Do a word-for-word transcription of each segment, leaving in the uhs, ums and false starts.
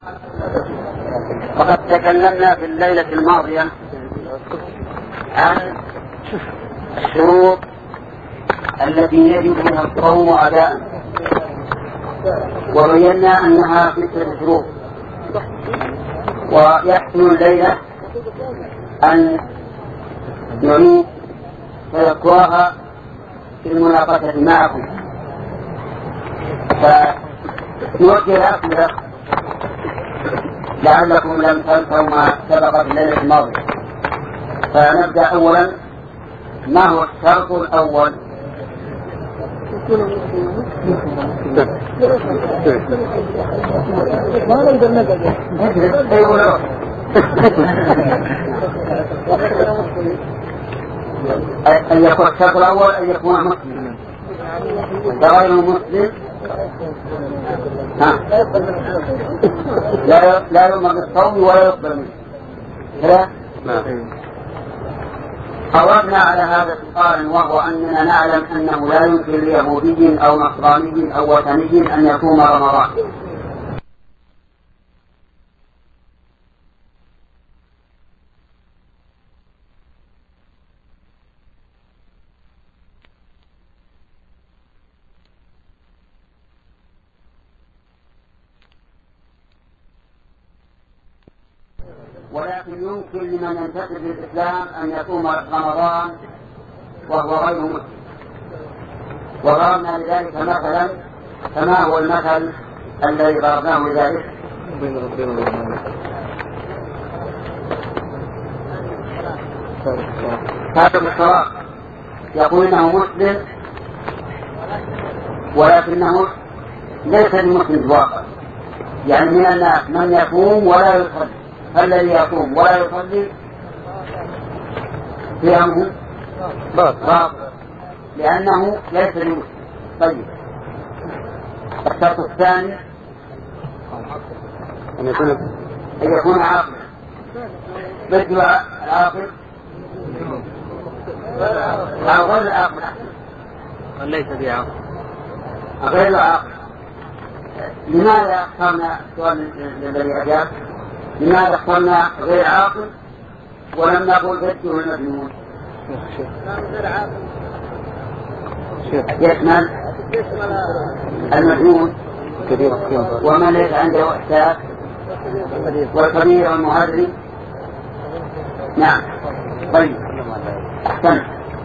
وقد تكلمنا في الليلة الماضية عن الشروط التي يجب منها الصوم أداء، وبينا أنها ستة شروط، ويحسن الليلة أن نعيد تذكرها في المناقشة معكم، فنوجه الأسئلة لعلكم لم تنسوا ما سبق في الليلة الماضية. فنبدأ أولا، ما هو الشرط الأول؟ أن يكون الشرط الأول أن يكون مسلما، غير مسلم لا لا يؤمر بالصوم ولا يقبل منه. لا أردنا على هذا السؤال، وهو أننا نعلم أنه لا يمكن ليهودي أو نصراني أو وثني أن يصوم رمضان، ولكن يمكن لمن ينتسب للإسلام أن يصوم رمضان وهو غير مسلم. وضربنا لذلك مثلا، فما هو المثل الذي ضربناه لذلك؟ هذا الصراط يقول إنه مسلم ولكنه ليس بمسلم الواقع، يعني من الناس من يصوم ولا يصلي، فالذي يصوم ولا يصلي صيامه باطل لأنه ليس بمسلم. طيب، الشرط الثاني أن يكون أن يكون عاقلا. مثل العاقل أو غير العاقل، ليس بعاقل غير العاقل. لماذا اخترنا سؤال الذي أجاب؟ لماذا اخترنا غير عاقل ولم نقول فجه المجنون؟ يشمل المجنون ومن ليس عنده إحساس والكبير والمهذب. نعم. طيب، أحسن.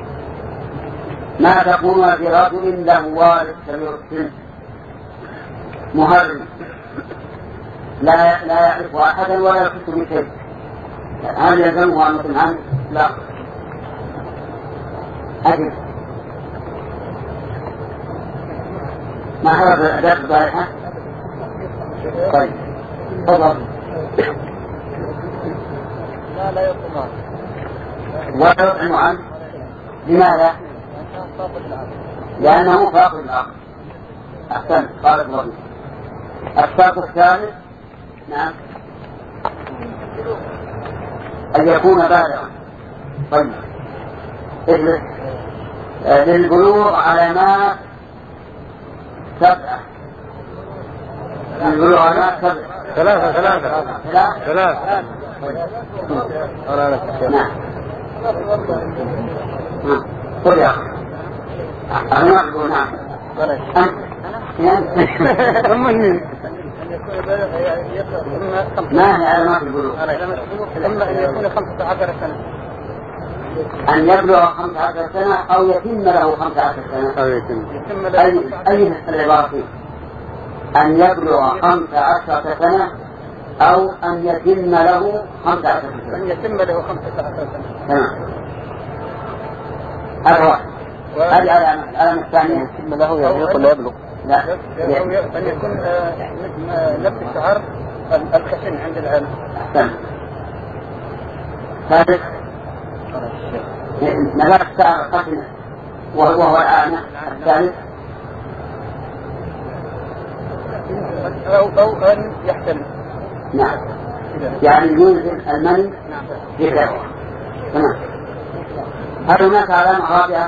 ما تقول في رجل له والد كبير السن مهذب لا لا يعرف أحدا ولا يحس بشيء، هل يلزمه أن يكون عنه؟ لا. أجل ما عرف الأداء الصالحة. طيب، تفضل. لا لا يطعم ولا يطعم عنه. لماذا؟ لأنه فاقد العقل. أحسن، قال الرجل. الشرط الثالث نعم أن يكون بالغا. طيب، للبلوغ علامات سبعة. للبلوغ علامات سبعة. ثلاثة ثلاثة ثلاثة ثلاثة. نعم. قل يا أخي أنا أقول نعم. ما هي علامات البلوغ؟ إما أن يكون خمسة عشر سنة، أن يبلغ خمسة عشر سنة أو يتم له خمسة عشر سنة. أو يتم. أي أي العبارة فيه؟ أن يبلغ خمسة عشر سنة أو أن يتم له خمسة عشر سنة. أن يتم له خمسة عشر سنة. تمام. هذا واحد. هذه علامة. العلامة الثانية يتم له يعني يقول يبلغ. لا. أن يكون نفس الشعر الخشن عند العلم. أحسن. ثالث نبات الشعر الخشن وهو الأعمى. الثالث أو أو أن يحتمل. نعم. يعني ينزل المني في ذلك. تمام. هل هناك علامة رابعة؟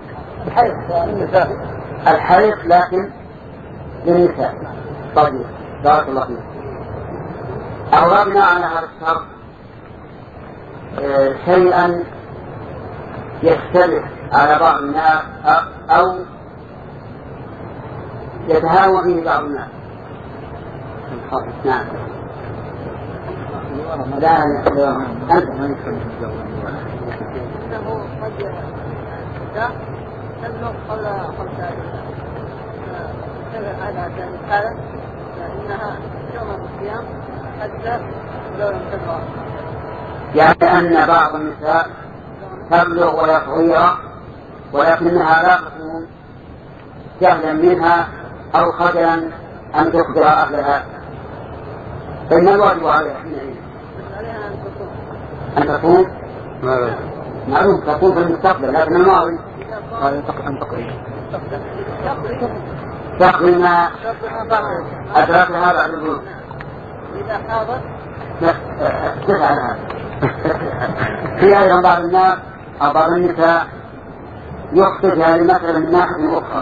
الحيض. الحيض لكن للنساء. طيب، بارك الله فيك. أوردنا على هذا الشرط اه شيئا يختلف على بعض الناس أو يتهاون فيه بعض الناس. نعم. لا أنت إنه قد تبلغ قبل خمسة سنة على هذا فإنها يوم الصيام حتى لو لم تبلغ. يعني أن بعض النساء تبلغ ولا صغيرة ولكنها لا تكون جهلا منها أو خجلا أن تخبر أهلها، فإن الواجب عليها حينئذ أن تكون معروف تكون في المستقبل، لكن الماضي تقضي ما أدركها بعد الظهر. إذا حاضت تفعل هذا. في أيضا بعض الناس أو بعض النساء يخطئ هذه المسألة من ناحية أخرى،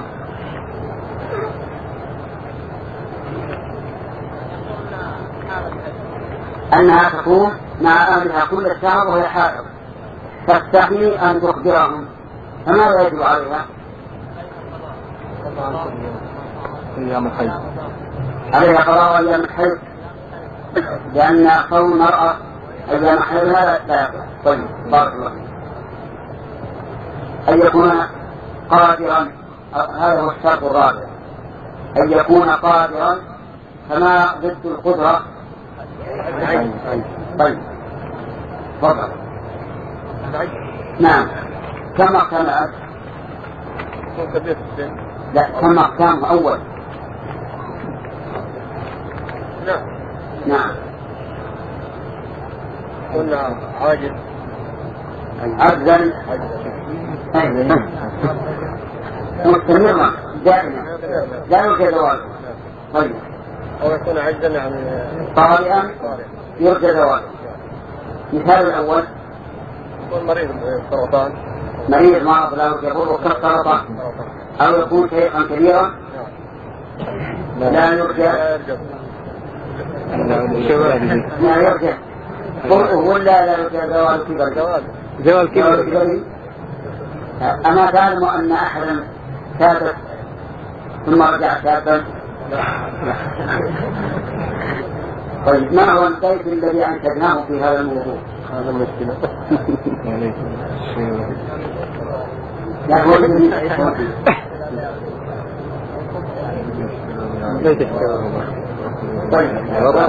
أنها تكون مع أهلها كل الشهر وهي حائض تستحي أن تخبرهم، فماذا يجب عليها؟ أيام الحيض عليها قضاء أيام الحيض، لأن صوم المرأة أيام حيضها لا يقع. طيب بارك الله أن يكون قادرا، هذا هو الشرط الرابع، أن يكون قادرا، فما ضد القدرة؟ طيب تفضل. نعم. كم أقسام العبد؟ لا كم أقسام أول؟ نعم نعم. قلنا عاجز عجزا مستمرا دائما لا يوجد زوال. طيب أو يكون عجزا يعني طارئا يرجى زوال. مثال الأول يكون مريض بالسرطان، مريض مرض لا يضره كالسرطان، أو يكون شيخا كبيرا لا يرجى لا يرجى برؤه ولا لا يرجى زوال كبر. زوال كبر. أما تعلم أن أحدا ثابت ثم رجع ثابتا؟ طيب ما هو البيت الذي أنشدناه في هذا الموضوع؟ هذا المشكلة. لا هو الذي طيب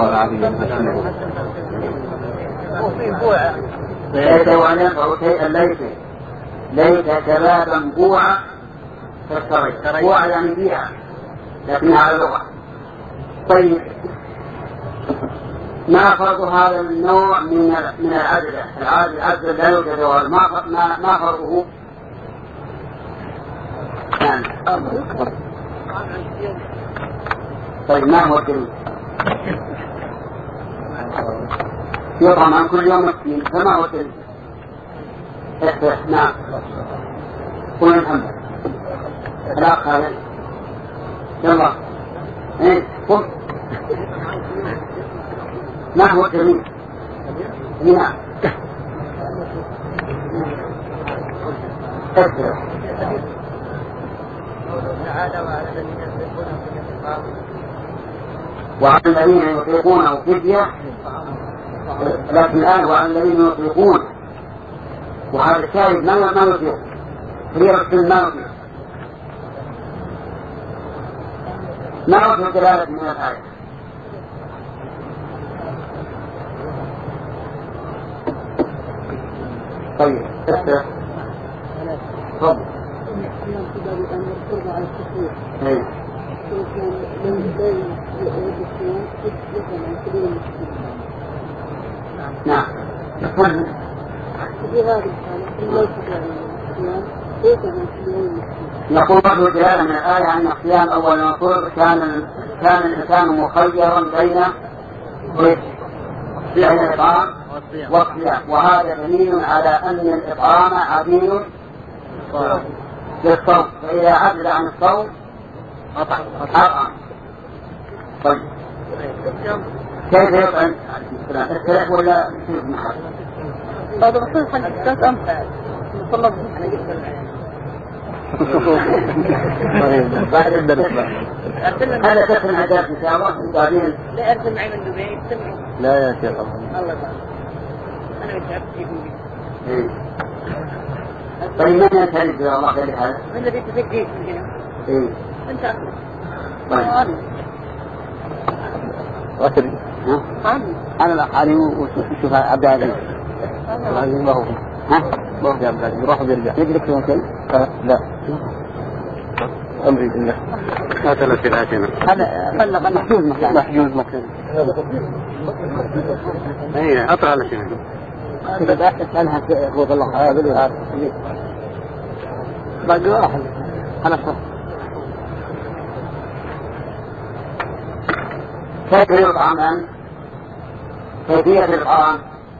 ليس ونفع شيئا ليس ليس شبابا بوعا فالسري بوعا يعني بيعا لكنها على اللغة. طيب ما فرض هذا النوع من من العدل؟ العدل العدل لا يوجد زوال، ما ما ما فرضه؟ نعم. طيب ما هو الدليل؟ يطعم عن كل يوم مسكين، فما هو الدليل؟ نعم. قل الحمد الأخ هذا يلا ايه قل ما هو الدليل؟ نعم. تذكر وعن الذين يطلقونه فدية، لكن الآن وعن الذين يطلقون، وهذا الشاهد ما ما يطلق فريرة ما يطلق ما يطلق دلالة من الآية. طيب تفضل. ايه نعم. يقول برضو دلالة من الآية أن الصيام أول ما فرض كان كان الإنسان مخيرا بين بين الإطعام والصيام، وهذا دليل على أن الإطعام عديل للصوم، فإذا عدل عن الصوم أطعم. طيب كيف يطعم الثلاث ولا شيء محل؟ هذا بصير حق ثلاث أمثال صلى بعد الدرس هذا كثر العداد إن شاء الله بعدين. لا أرسل معي من دبي لا يا شيخ الله الله أنا بتعرف كيف إيه. طيب من ينتهي يا الله خير هذا؟ من الذي تفكيك هنا؟ إيه. أنت طيب. وتري. ها؟ أنا الأقالي وشوف عبد العزيز. عبد العزيز ما هو. ها؟ ما هو عبد العزيز يروح ويرجع. يدرك ممكن؟ لا. أمري بالله. هذا في العاشرة. هذا فلق محجوز مكان. محجوز مكان. إيه أطلع على شيء. كذا أسألها قوة الله هذا باقي واحد. أنا صح. كيف يطعم أنت؟ كيفية الطعام؟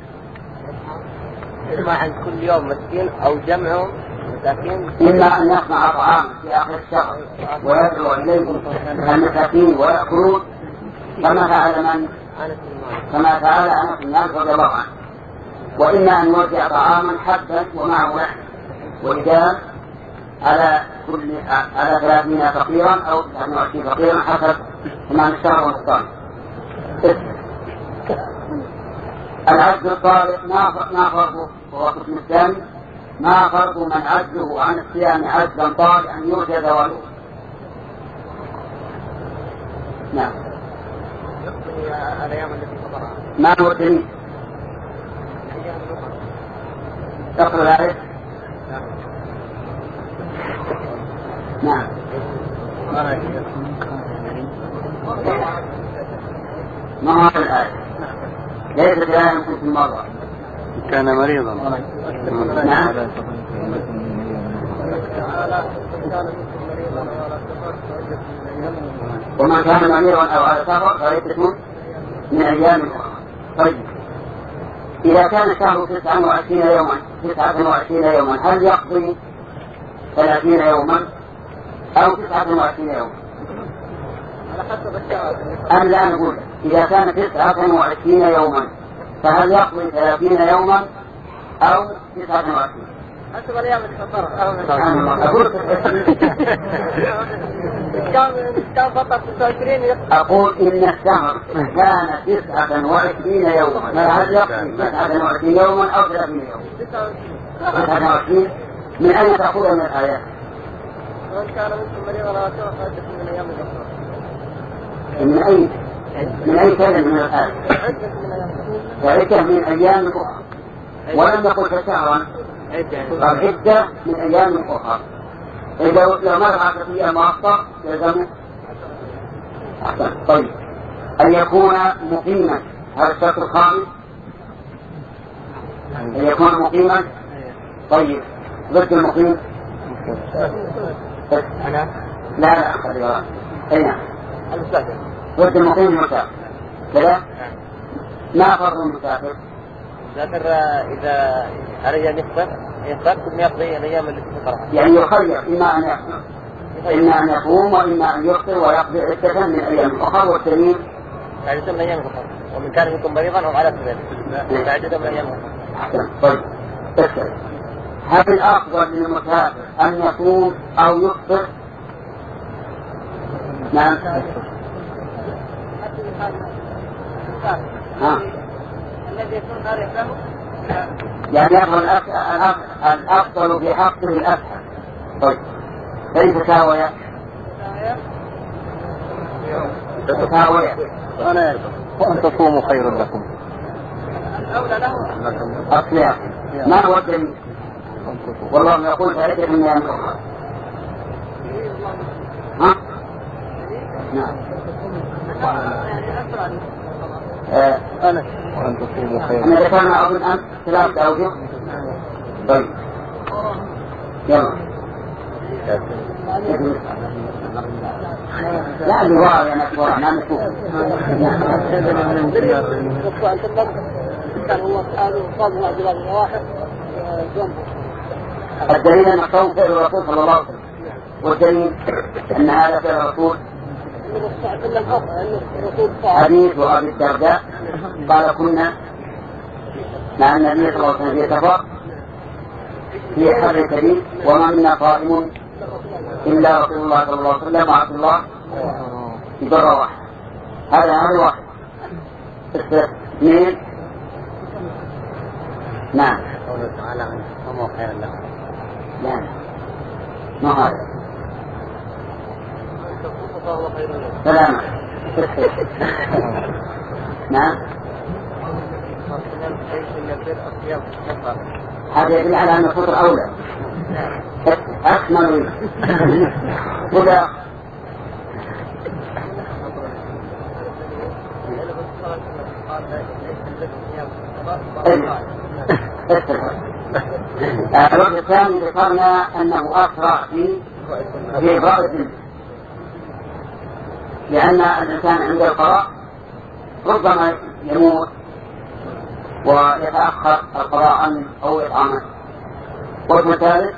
إما عند كل يوم مسكين أو جمعهم مساكين. إما أن يصنع طعام في آخر الشهر ويدعو إليه المساكين ويأكلون كما فعل من؟ كما فعل أنس بن مالك رضي الله عنه. وإما أن يوزع طعاما حبا ومعه لحم ورجال على كل على ثلاثين فقيرا أو تسعة وعشرين فقيرا حسب تمام الشهر والصام. العجز الطارئ ما فرضه هو القسم الثاني. ما فرض من عجزه عن الصيام عجزا طارئا يرجى زواله. نعم. الأيام التي فطرها. ما هو الدليل؟ تقرأ الآية؟ نعم. ما هو الآية؟ ليست الآية من في المرة. كان مريضا. نعم. ومن كان مريضا أو على سفر فليس من أيام أخرى. طيب إذا كان شهر تسعة وعشرين يوما تسعة وعشرين يوما هل يقضي ثلاثين يوما أو تسعة وعشرين يوما؟ أنا لا نقول إذا كان تسعة وعشرين يوما فهل يقضي ثلاثين يوما أو تسعة وعشرين؟ حسب الأيام الفطر. كان فطر تسعة وعشرين. أقول إن الشهر كان تسعة وعشرين يوما فهل يقضي تسعة وعشرين يوما أو ثلاثين يوما؟ تسعة وعشرين. من أين تأخذ من الآيات؟ وإن كان منكم مريضا أو على سفر فعدة من أيام أخرى. من أي من أي كلمة من الآيات؟ فعدة من أيام أخرى. ولم يقل شهرا قال عدة من أيام أخرى. إذا لو مر عشرة أيام مؤقتة يلزمه. أحسن. طيب أن يكون مقيما هذا الشرط الخامس. أن يكون مقيما. طيب ضد المقيم. لا لا خلي أين ضد المقيم المسافر كذا. ما فرض المسافر؟ المسافر إذا أريد أن يفطر يفطر ثم يقضي الأيام التي فطرها. يعني يخير إما أن يفطر إما أن يصوم وإما أن يفطر ويقضي عدة من أيام أخرى والتمييز عدة من أيام أخرى. ومن كان منكم مريضا أو على سفر عدة من أيام أخرى. أحسن. طيب اسأل هل الأفضل للمسافر أن يصوم أو يفطر؟ نعم. ها. الذي يكون خارج له يعني يفضل الأفضل في حقه الأسهل. طيب كيف تساوي؟ تساوي أنا وأن تصوموا خير لكم. الأولى له أصلها ما هو الدليل؟ والله يقول فعدة من أيام أخرى. ها؟ نعم. أنا وأن تصوموا خير. أنا ذكرنا أظن أمس ثلاثة أوجه. طيب يلا. لا الوراء يا نسوار ما نشوف. الدليل أن الصوم فعل الرسول صلى الله عليه وسلم. والدليل أن هذا فعل الرسول حديث أبي الدرداء قال كنا مع النبي صلى الله عليه وسلم في سفر في حر شديد وما منا قائم إلا رسول الله صلى الله عليه وسلم وعبد الله بر واحد. هذا هذا واحد. اثنين. نعم. قوله تعالى هم خير لهم. نعم. ما هذا؟ سلامة. نعم. هذا يدل على أن الفطر أولى أكمل هدى. الوقت الثاني ذكرنا أنه أسرع في في إبراء الذنب، لأن الإنسان عند القضاء ربما يموت ويتأخر القضاء عنه أو إطعامه. والوقت الثالث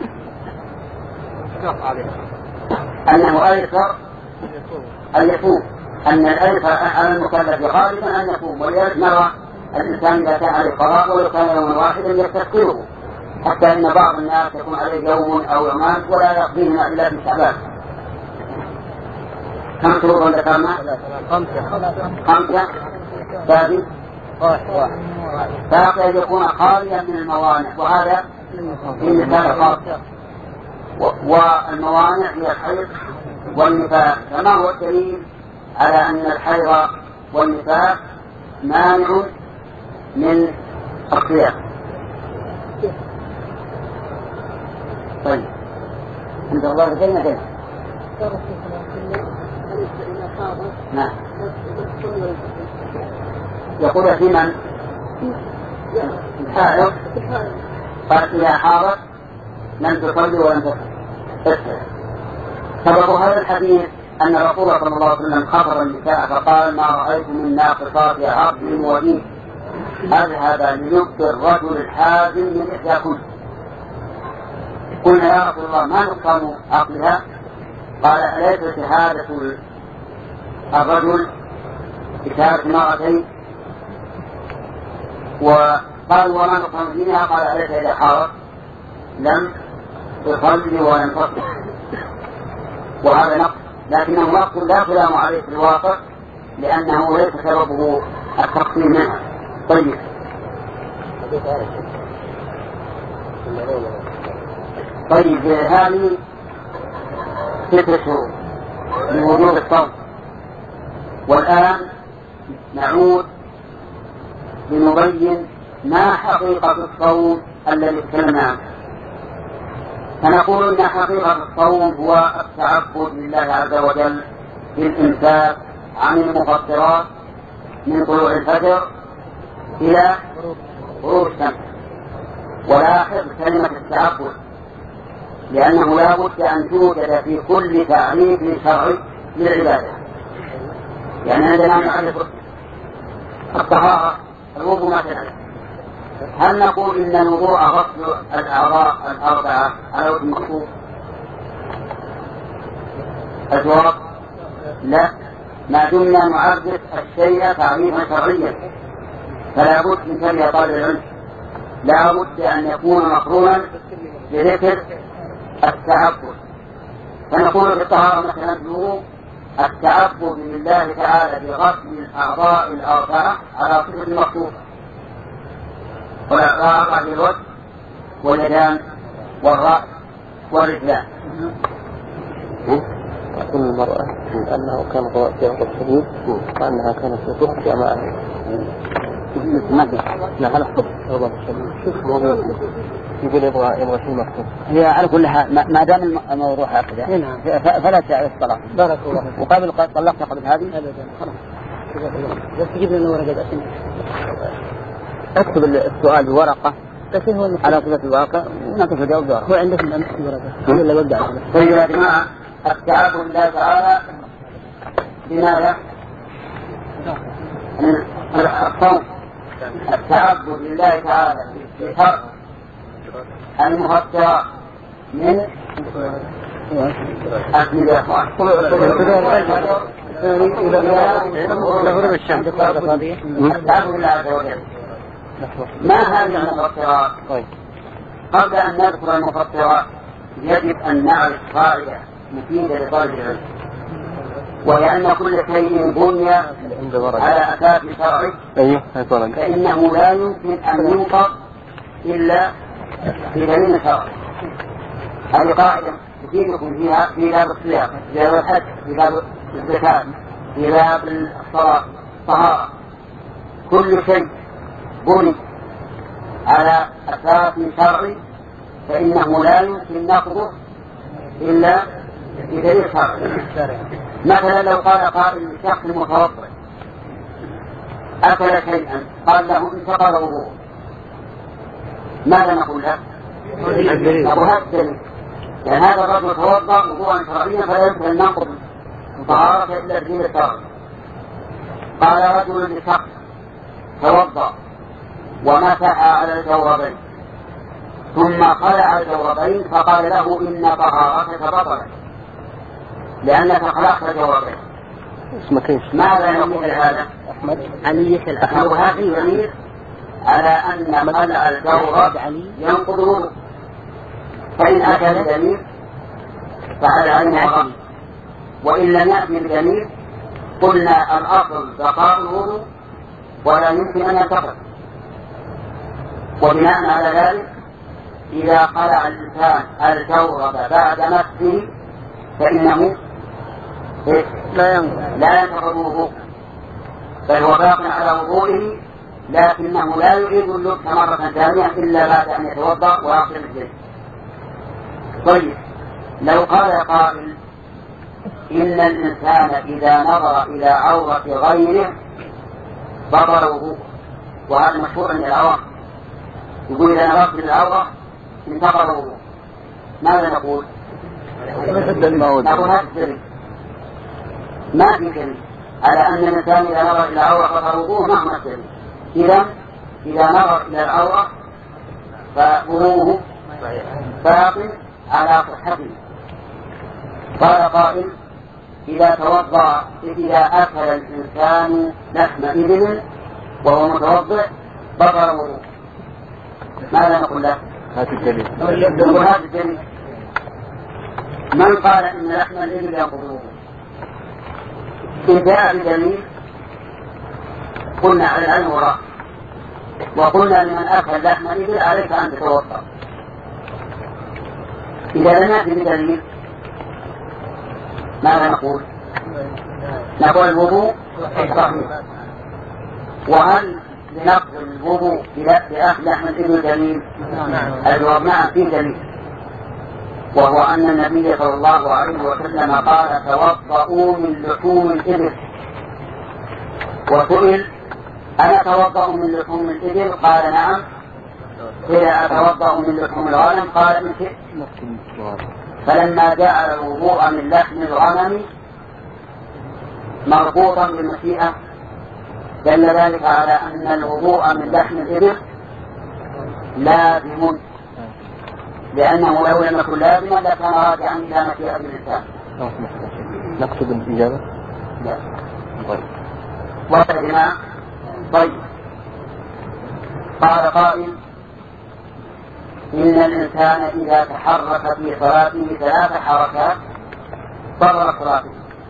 أنه أيسر أن يصوم، أن الأيسر على المكلف غالبا أن يصوم. ولذلك نرى الإنسان إذا كان عليه قضاء ولو كان يوما واحدا يستثقله، حتى إن بعض الناس يكون عليه يوم أو يومان ولا يقضيهما إلا في شعبان. كم شروطا ذكرنا؟ خمسة. خمسة. ثابت باقي أن يكون خاليا من الموانع، وهذا في مثال خاص. والموانع هي الحيض والنفاس. فما هو الدليل على أن الحيض والنفاس مانع من الصيام؟ طيب عند الله كلمة كلمة. نعم. يقول في من الحائض قال إذا حاضت لم تصلي ولم تفطر. سبب هذا الحديث أن الرسول صلى الله عليه وسلم خبر النساء فقال ما رأيت من ناقصات عقل ودين أذهب لنبت الرجل الحازم من إحداكم. قلنا يا رسول الله ما نقام عقلها؟ قال أليس شهادة الرجل بشهادة مرتين؟ وقال وما نقام دينها؟ قال أليس إذا حارت لم تصلي ولم تصل. وهذا نقص، لكنه نقص لا كلام عليه في الواقع لأنه ليس سببه التقسيم منها. طيب طيب هذه ست شهور من وجود الصوم. والآن نعود لنبين ما حقيقة الصوم الذي تكلمنا عنه. فنقول إن حقيقة الصوم هو التعبد لله عز وجل بالإمساك عن المفطرات من طلوع الفجر إلى غروب الشمس. ولاحظ كلمة التعبد لأنه لا بد أن توجد في كل تعريف شرعي للعبادة. يعني عندنا نعرف الطهارة الوضوء مثلا، هل نقول إن الوضوء غسل الأعضاء الأربعة على وجه المقصود؟ الجواب لا، ما دمنا نعرف الشيء تعريفا شرعيا فلا بد من كلمة طالب العلم لا بد أن يكون مقرونا بذكر التعبد. فنقول في الطهارة مثلا الوضوء التعبد لله تعالى بغسل الأعضاء الأربعة على صفة المقصود، والأعضاء الوجه واليدان والرأس والرجلان. كل المرأة أنه كان في غضب شديد وأنها كانت تخفي معه. لا هذا خطب غضب شديد. يقول يبغى يبغى شيء مكتوب. هي على كل حال ما دام الموضوع هكذا فلا تعرف الصلاة. بارك الله. وقبل طلقت قبل هذه أبدا خلاص. بس تجيب لنا ورقة عشان اكتب السؤال بورقة على صفة الواقع ونكتب الجواب بورقة. هو عندك الورقة ولا وضع؟ طيب يا جماعة التعبد لله تعالى بماذا؟ الصوم. التعبد لله تعالى بشرط المفطرات من أكمل يا أخوان. ما هذه المفطرات؟ قبل أن نذكر المفطرات يجب أن نعرف قاعدة مفيدة لطالب العلم، وهي أن كل شيء بني على أساس شرعي فإنه لا يمكن أن ينقض إلا في دليل شرعي. هذه قاعدة تفيدكم فيها في باب الصيام، في باب الحج، في باب الزكاة، في باب الصلاة، الطهارة. كل شيء بني على أساس شرعي فإنه لا يمكن نقضه إلا بدليل شرعي. مثلا لو قال قائل لشخص متوضئ أكل شيئا قال له انتقض وضوءه، ماذا نقول له؟ أبو هذا الدليل، لأن هذا الرجل توضأ وضوءا شرعيا فلا يمكن أن ننقض طهارته إلا بدليل الشرع. قال رجل لشخص توضأ ومسح على الجوربين ثم خلع الجوربين فقال له إن طهارتك بطلت لأنك خلعت الجوربين، ماذا نقول هذا؟ علي الأحمد هذا دليل على أن خلع الجورب ينقض الوضوء، فإن أتى بدليل فعلى عين وغم، وإن لم يأتي بدليل قلنا الأصل بقاء الوضوء ولا يمكن أن ينتقض. وبناء على ذلك إذا خلع الإنسان الجورب بعد مسه فإنه لا ينتقض وضوء، بل هو باق على وضوئه، لكنه لا يعيد اللبس مرة ثانية إلا بعد أن يتوضأ ويغسل الجسم. طيب لو قال قائل إن الإنسان إذا نظر إلى عورة غيره بطل وضوءه، وهذا مشهور عند العوام، يقول إذا نظرت إلى العورة انتقض وضوءه، ماذا نقول؟ نقول هذا الدليل ما في دليل على أن الإنسان إذا نظر إلى العورة بطل وضوءه مهما الدليل. إذا إذا نظر إلى العورة فوضوءه باق على صحته. قال قائل إذا توضأ إذا أكل الإنسان لحم إبل وهو متوضئ بطل وضوءه، ماذا نقول له؟ هذا الدليل. نقول هذا الدليل. من قال إن لحم الإبل ينقض الوضوء؟ إن جاء بدليل قلنا على العلم والرأي، وقلنا لمن أكل لحم الإبل عليك أن تتوضأ. إذا لم يأتي بدليل ماذا نقول؟ نقول الوضوء صحيح. وهل لنقض الوضوء بأكل لحم الإبل دليل؟ الجواب نعم فيه دليل، وهو أن النبي صلى الله عليه وسلم قال توضؤوا من لحوم الإبل، وسئل أنا أتوضأ من لحوم الإبل؟ قال نعم. إذا أتوضأ من لحوم الغنم؟ قال من شئت. فلما جاء الوضوء من لحم الغنم مربوطا بالمشيئة دل ذلك على أن الوضوء من لحم الإبل لازم، لأنه لو لم يكن لازما لكان راجعا إلى مشيئة الإنسان. نقصد الإجابة؟ لا. طيب وقتنا. طيب قال قائل إن الإنسان إذا تحرك في صلاته ثلاث حركات بطلت صلاته.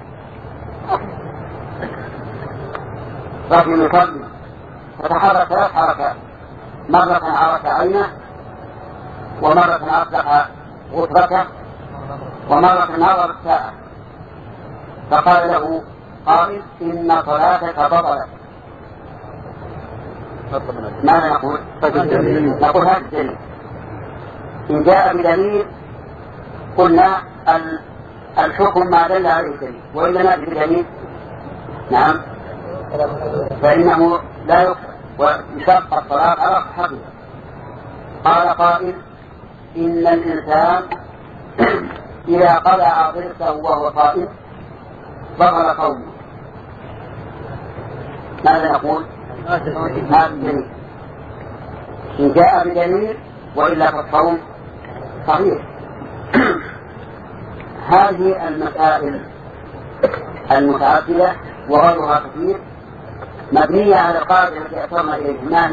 رجل يصلي فتحرك ثلاث حركات، مرة حرك عينه، ومرة أطلق غترته، ومرة نظر الساعة، فقال له قائل إن صلاتك بطلت، ماذا نقول؟ نقول هذا الدليل. إن جاء بدليل قلنا الحكم ما دل عليه الدليل، وإذا ما بدليل نعم فإنه لا يكفر ويشق الصلاة على صحته. قال قائل إن الإنسان إذا قلع ضرسه وهو قائم بطل قومه، ماذا نقول؟ هذا الدليل. إن جاء بدليل وإلا فالصوم صحيح. هذه المسائل المتعددة وغيرها كثير مبنية على القاعدة التي أشرنا إليها،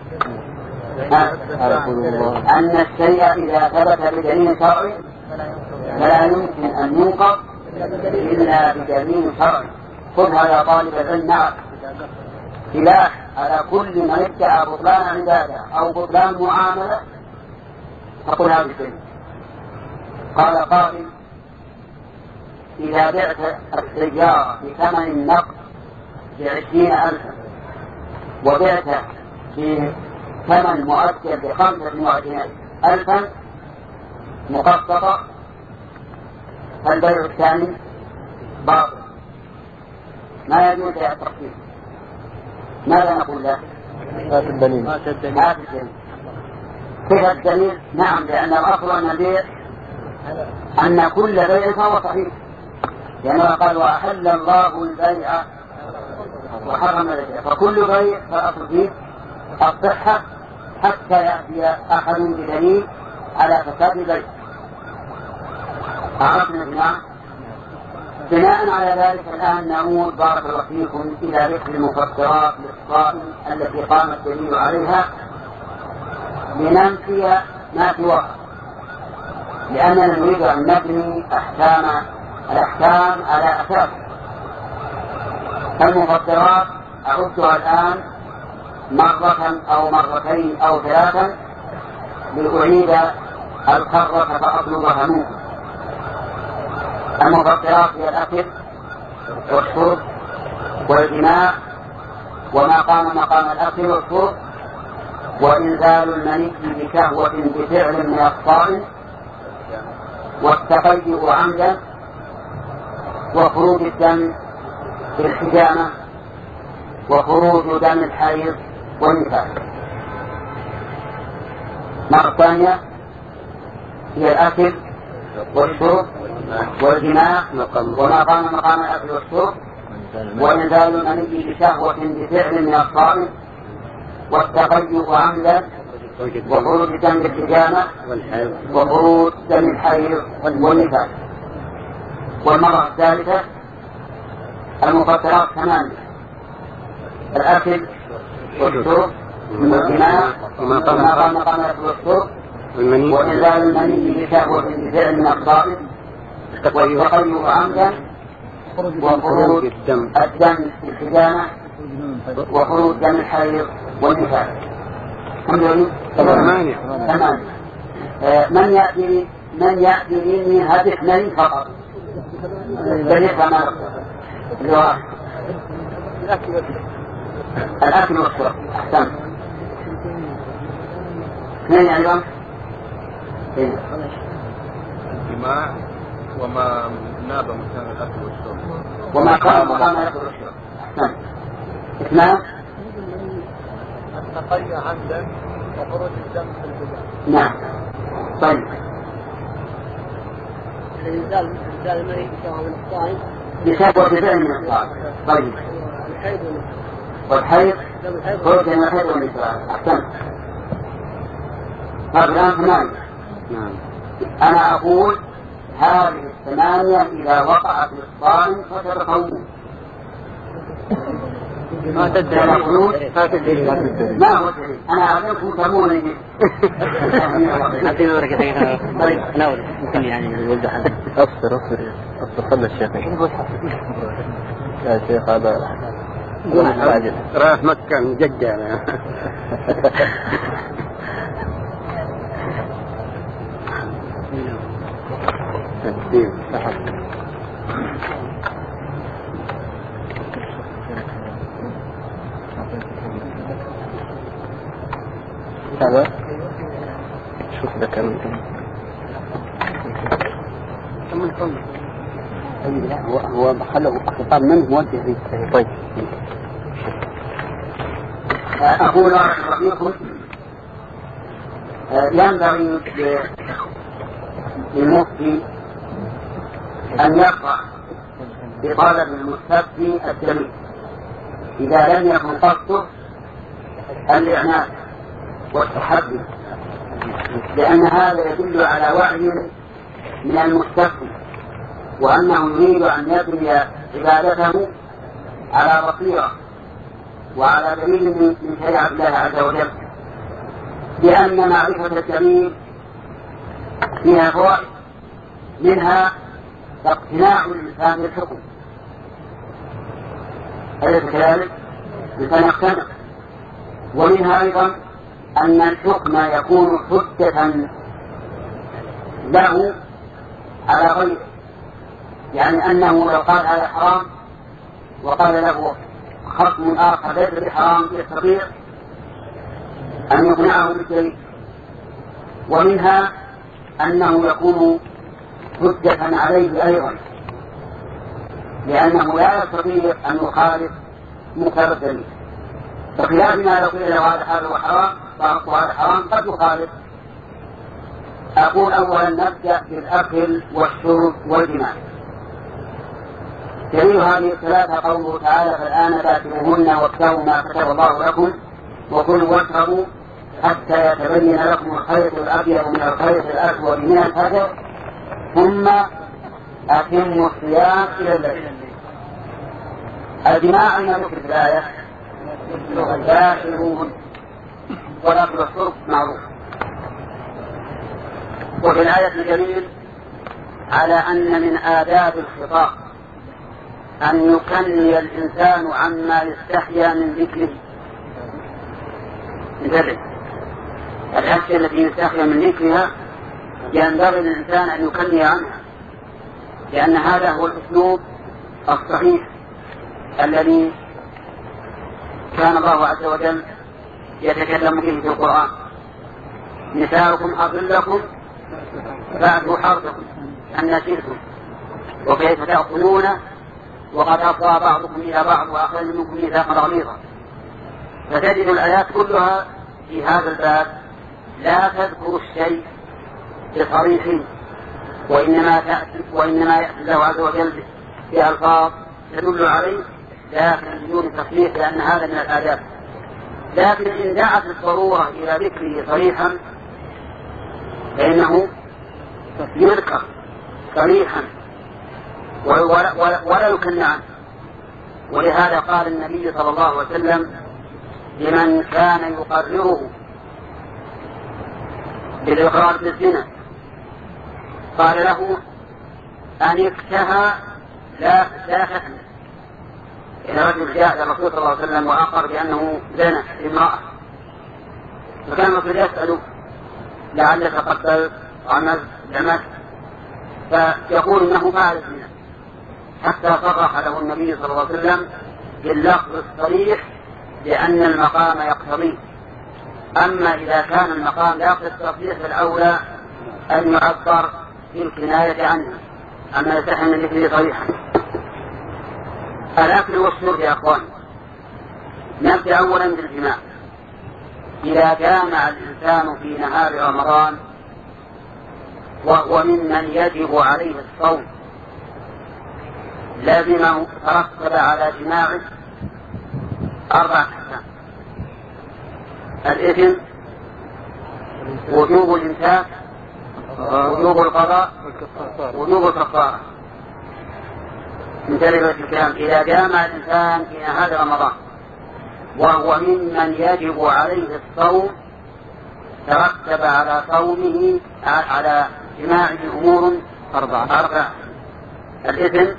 أن الشيء إذا ثبت بدليل شرعي فلا يمكن أن ينقض إلا بدليل شرعي. خذها يا طالب العلم. نعم، سلاح على كل من ادعى بطلان عبادة أو بطلان معاملة فقل هذا الشيء. قال قائل: إذا بعت السيارة بثمن النقد بعشرين ألفا وبعت بثمن مؤجل بخمسة وعشرين ألفا مقسطة فالبيع الثاني باطل، ما يجوز بيع التقسيط. ماذا نقول له؟ هات الدليل. هات الدليل. كيف الدليل؟ نعم، لأن الأصل أن البيع أن كل بيع فهو صحيح، لأنه قال: وأحل الله البيع وحرم البيع، فكل بيع فالأصل فيه الصحة حتى يأتي أحد بدليل على فساد البيع. عرفنا بناء بناء على ذلك الآن نعود بارك الله فيكم إلى ذكر المفسرات للصائم التي قام الدليل عليها لننفي ما سواها، لأننا نريد أن نبني أحكام الأحكام على أساس. فالمفسرات أعدها الآن مرة أو مرتين أو ثلاثا لأعيد الكرة فأطلبها منكم. المفطرات هي الأكل والشرب والجماع وما قام مقام الأكل والشرب، وإنزال المني بشهوة بفعل من الصائم، والتقيؤ عمدا، وخروج الدم بالحجامة، وخروج دم الحيض والنفاس. مرة ثانية هي الأكل والشرب والجماع وما قام مقام الأكل والشرب، وإنزال المني بشهوة بفعل من الصائم، والتقيؤ عمدا، وخروج دم الحجامة، وخروج دم الحيض والنفاس. والمرة الثالثة المفطرات ثمانية: الأكل والشرب والجماع وما قام مقام الأكل والشرب، وإنزال المني بشهوة بفعل من الصائم، والتقيؤ عمدا، وخروج الدم بالحجامة، وخروج دم الحيض والنفاس. ثمانية. ثمانية. من يأتي من يأتي من هذه اثنين فقط دليل كما الأكل والشرب. أحسن. اثنين أيضا الجماع وما ناب مكان الأكل والشرب وما قام مقام الأكل والشرب. أحسن. اثنان التقيؤ عمدا وخروج الدم في الجماع. نعم. طيب. الإنزال إنزال المني بشهوة من الصائم بشهوة بفعل من الصائم. طيب. الحيض والحيض خروج دم الحيض والنفاس. أحسن. هذا الآن ثمانية. نعم. أنا أقول هذه الثمانية إذا وقعت للصائم فتتقوم. ما تدري ما تدري ما هو الدليل؟ أنا أعلمكم تموني. أعطينا بركة كذا. ناول ممكن يعني يوضح. أصبر أصبر أصبر خلنا الشيخ. يا شيخ هذا راح مكة مجدة أنا. هذا شوف ده كان هو هو خلوا خطاب منه موجه لي. طيب. أقول رأيكم ينبغي للمفتي أن يقرأ بطلب المستفتي الدليل إذا لم يكن قصده الإعنات والتحدي، لأن هذا يدل على وعي من المستفتي وأنه يريد أن يبني عبادته على بصيرة وعلى دليل من شريعة الله عز وجل، لأن معرفة الجميل فيها فوائد، منها اقتناع الإنسان بالحكم، أليس كذلك؟ الإنسان يقتنع. ومنها أيضا أن الحكم يكون حجة له على غيره، يعني أنه لو قال هذا حرام وقال له خصم آخر ليس بحرام يستطيع أن يقنعه بالدليل. ومنها أنه يكون حجة عليه أيضا، لأنه لا يستطيع أن يخالف مقتضى الدليل، بخلاف ما لو قيل له هذا حلال وحرام وهذا حرام قد يخالف. أقول أولا نبدأ بالأكل والشرب والجماع. دليل هذه الثلاثة قوله تعالى: فالآن باشروهن وابتغوا ما كتب الله لكم وكلوا واشربوا حتى يتبين لكم الخيط الأبيض من الخيط الأسود من الفجر ثم أتموا الصيام إلى الليل. الجماع أن ذكر في الآية باشروهن، والأكل والشرب معروف. وفي الآية دليل على أن من آداب الخطاب أن يكني الإنسان عما يستحيا من ذكره. انتبه، الأشياء التي يستحيا من ذكرها ينبغي للإنسان أن يكني عنها، لأن هذا هو الأسلوب الصحيح الذي كان الله عز وجل يتكلم به في القرآن: نساؤكم حرث لكم فأتوا حرثكم أن شئتم وكيف تأكلون وقد أفضى بعضكم إلى بعض وأخذ منكم ميثاقا غليظا. فتجد الآيات كلها في هذا الباب لا تذكر الشيء بصريح، وإنما تأتي وإنما يأتي الله عز وجل بألفاظ تدل عليه، لكن بدون تصريح، لأن هذا من الآداب. لكن إن دعت الضرورة إلى ذكره صريحا فإنه يذكر صريحا ولا, ولا, ولا يكن عنه. ولهذا قال النبي صلى الله عليه وسلم لمن كان يقرره بالإقرار بالزنا، قال له: أن اكتهى لا لا تحمل. إذا رجل جاء إلى الرسول صلى الله عليه وسلم وأقر بأنه زنى بامرأة، فكان الرسول يسأله: لعلك قبلت عملت لمست؟ فيقول إنه فعل الزنا، حتى صرح له النبي صلى الله عليه وسلم باللفظ الصريح لأن المقام يقتضيه. أما إذا كان المقام لا يقتضي التصريح فالأولى أن يعبر بالكناية عنه، أما يستحي من ذكره صريحا. الأكل والشرب يا أخوان، نبدأ أولا بالجماع. إذا جامع الإنسان في نهار رمضان وهو ممن يجب عليه الصوم لازم ترتب على جماعه أربع أحكام: الإثم، وجوب الإمساك، وجوب القضاء، وجوب الكفارة. انتبهوا الكلام: إذا جامع الإنسان في نهار رمضان وهو ممن يجب عليه الصوم ترتب على صومه على جماعه أمور أربعة أربعة: الإثم،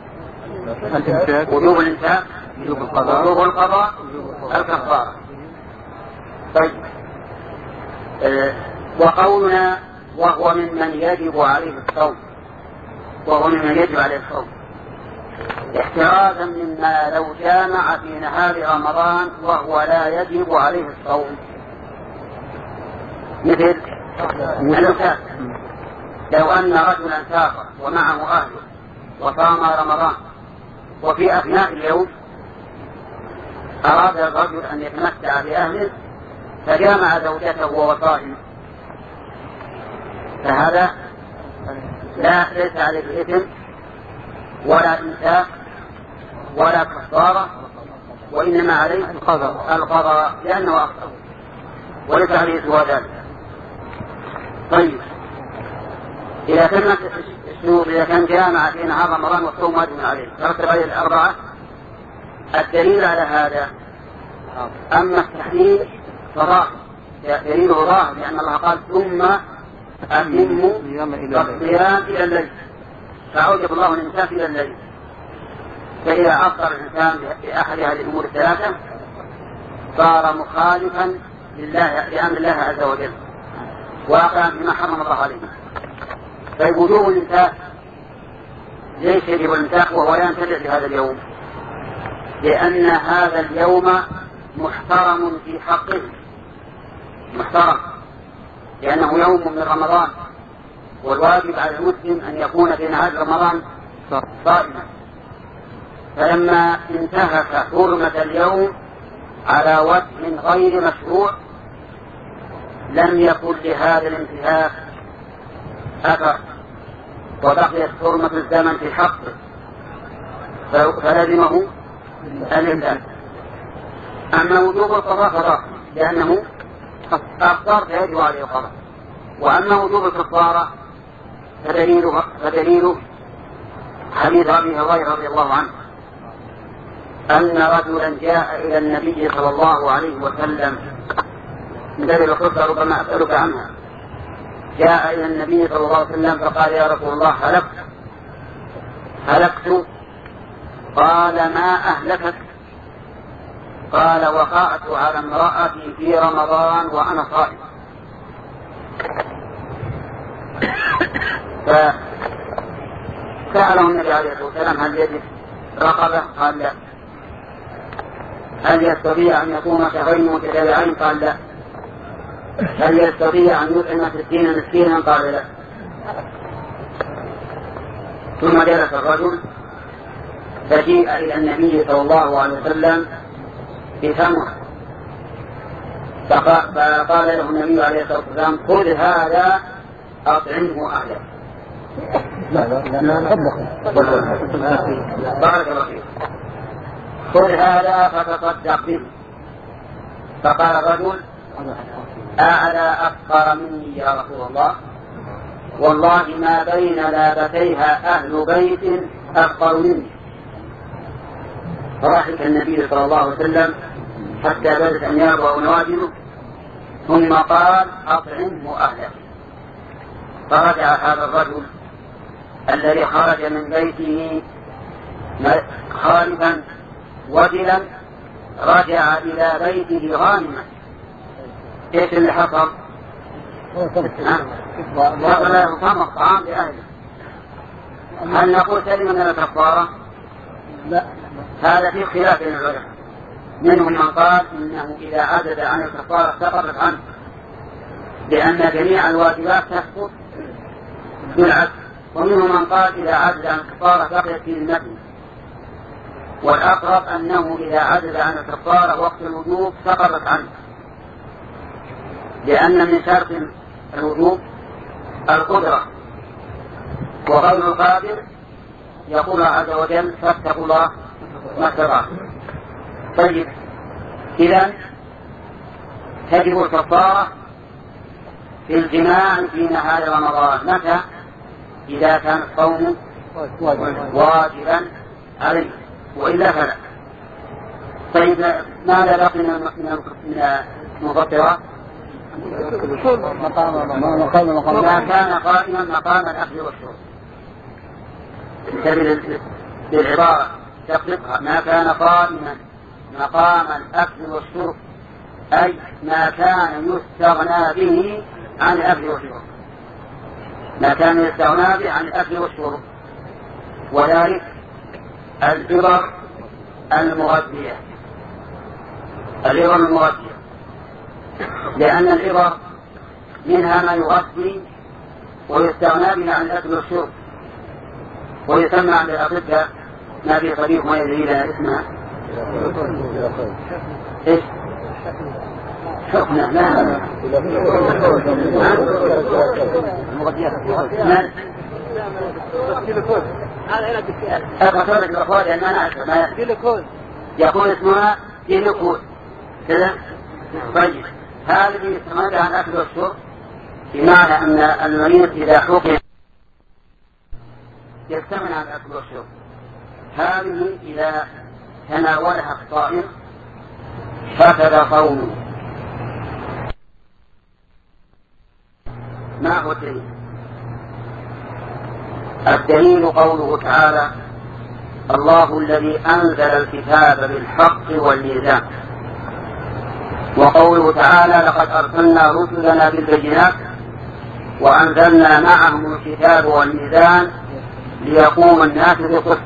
وجوب الإمساك، وجوب القضاء، الكفارة. طيب، أه وقولنا وهو ممن يجب عليه الصوم، وهو ممن يجب عليه الصوم احترازا مما لو جامع في نهار رمضان وهو لا يجب عليه الصوم، مثل المسافر. لو أن رجلا سافر ومعه أهله وصام رمضان وفي أثناء اليوم أراد الرجل أن يتمتع بأهله فجامع زوجته وهو صائم، فهذا لا ليس عليه إثم ولا إمساك ولا كفارة، وإنما عليه القضاء لأنه أفضل وليس عليه سوى ذلك. طيب، إذا تمت الشروط، إذا كان جامع في نهار رمضان والصوم واجب عليه ترتب عليه الأربعة. الدليل على هذا أما التحليل فظاهر، دليله ظاهر، لأن الله قال ثم أتموا الصيام إلى الليل، فأوجب الله الإنسان إلى الليل. فإذا أفطر الإنسان بأحد هذه الأمور الثلاثة صار مخالفا لله لأمر الله عز وجل، واقعا بما حرم الله عليه. فوجوب الإمساك ليس يجب الإمساك وهو لا ينتفع بهذا اليوم، لأن هذا اليوم محترم في حقه، محترم لأنه يوم من رمضان، والواجب على المسلم أن يكون في نهار رمضان صائما. فلما انتهك حرمة اليوم على وجه غير مشروع لم يكن لهذا الانتهاك أثر، وبقيت حرمة الزمن في حقه، فلزمه الإمساك. أما وجوب القضاء فضاء لأنه أفطر فيجب عليه القضاء. وأما وجوب الكفارة فدليله, فدليله حديث أبي هريرة رضي الله عنه أن رجلا جاء إلى النبي صلى الله عليه وسلم، من ذلك القصة ربما أسألك عنها. جاء إلى النبي صلى الله عليه وسلم فقال يا رسول الله هلكت هلكت قال ما أهلكت؟ قال وقعت على امرأتي في رمضان وأنا صائم. فسأله النبي عليه الصلاة والسلام هل يجب رقبة؟ قال لا. هل يستطيع أن يصوم شهرين متتابعين؟ قال لا. هل يستطيع أن يطعم ستين مسكينا؟ قال لا. ثم جلس الرجل فجيء إلى النبي صلى الله عليه وسلم بتمر، فقال له النبي عليه الصلاة والسلام خذ هذا أطعمه أهله. لا لا لا بارك الله فيك. خذ هذا فتصدق به. فقال الرجل أعلى أفقر مني يا رسول الله؟ والله ما بين لابتيها أهل بيت أفقر مني. فضحك النبي صلى الله عليه وسلم حتى بدت أنيابه ونواجذه، ثم قال أطعمه أهله. فرجع هذا الرجل الذي خرج من بيته خالفا وجلا، رجع إلى بيته غانما. ايش اللي حصل؟ وقال له طعم الطعام لأهله. هل نقول سلم من الكفارة؟ لا. هذا في خلاف بين العلماء، منهم من قال إنه إذا عجز عن الكفارة سقطت عنه، لأن جميع الواجبات تسقط بالعجز، ومنهم من قال إذا عجز عن الكفارة بقيت في المتن. والأقرب أنه إذا عجز عن الكفارة وقت الوجوب سقطت عنه، لأن من شرط الوجوب القدرة، وغير القادر يقول عز وجل فاتقوا الله ما استطعتم. طيب إذن تجب الكفارة في الجماع في نهار رمضان متى؟ إذا كان الصوم واجبا عليه، وإلا فلا. طيب ماذا بقي من المفطرات؟ ما كان قائما مقام الأكل والشرب. انتبه للعبارة تقلبها، ما كان قائما مقام الأكل والشرب، أي ما كان يستغنى به عن الأكل والشرب، ما كان يستغنى به عن الأكل والشرب، وذلك الإبر المغذية، الإبر المغذية، لأن الإبر منها ما يغذي ويستغنى به عن الأكل والشرب، ويسمى عند الأطباء ما في صديق ما يدري لها اسمها إيش؟ حقنة. لا أخذت الأخوات لأن أنا أعرف ما يقول اسمها جلوكوز كذا. طيب هذا اللي يستغنى عن الأكل والشرب، بمعنى أن المريض إذا حكم يستغنى عن الأكل والشرب. هذه إذا تناولها الصائم فسد صومه. ما هو الدليل؟ الدليل قوله تعالى: الله الذي أنزل الكتاب بالحق والميزان. وقوله تعالى: لقد أرسلنا رسلنا بالبينات وأنزلنا معهم الكتاب والميزان ليقوم الناس بالقسط.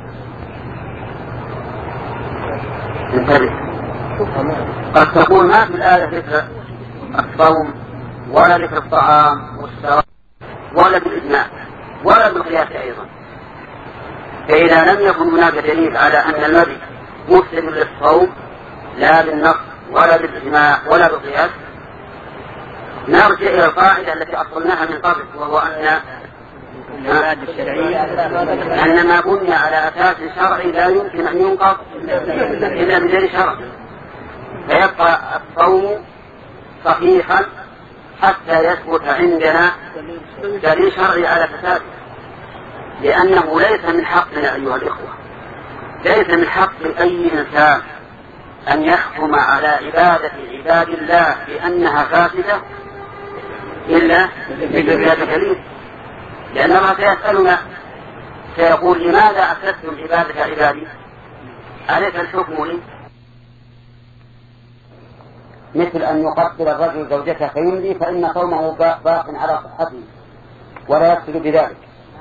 انتبه، قد تقول ما في الآية ذكر الصوم ولا ذكر الطعام والشراب ولا بالإجماع ولا بالقياس أيضا. فإذا لم يكن هناك دليل على أن المذي مفسد للصوم لا بالنص ولا بالإجماع ولا بالقياس، نرجع إلى القاعدة التي أصلناها من قبل، وهو أن أن ما بني على أساس شرعي لا يمكن أن ينقض إلا بدليل شرعي، فيبقى الصوم صحيحا حتى يثبت عندنا دليل شرعي على فساده. لأنه ليس من حقنا أيها الإخوة، ليس من حق أي إنسان أن يحكم على عبادة عباد الله بأنها فاسدة إلا بدليل. لأن الله سيسألنا سيقول: لماذا أفسدتم عبادة عبادي؟ أليس الحكم لي؟ مثل أن يقبل الرجل زوجته فيمضي فإن صومه باق على صحته ولا يفسد بذلك.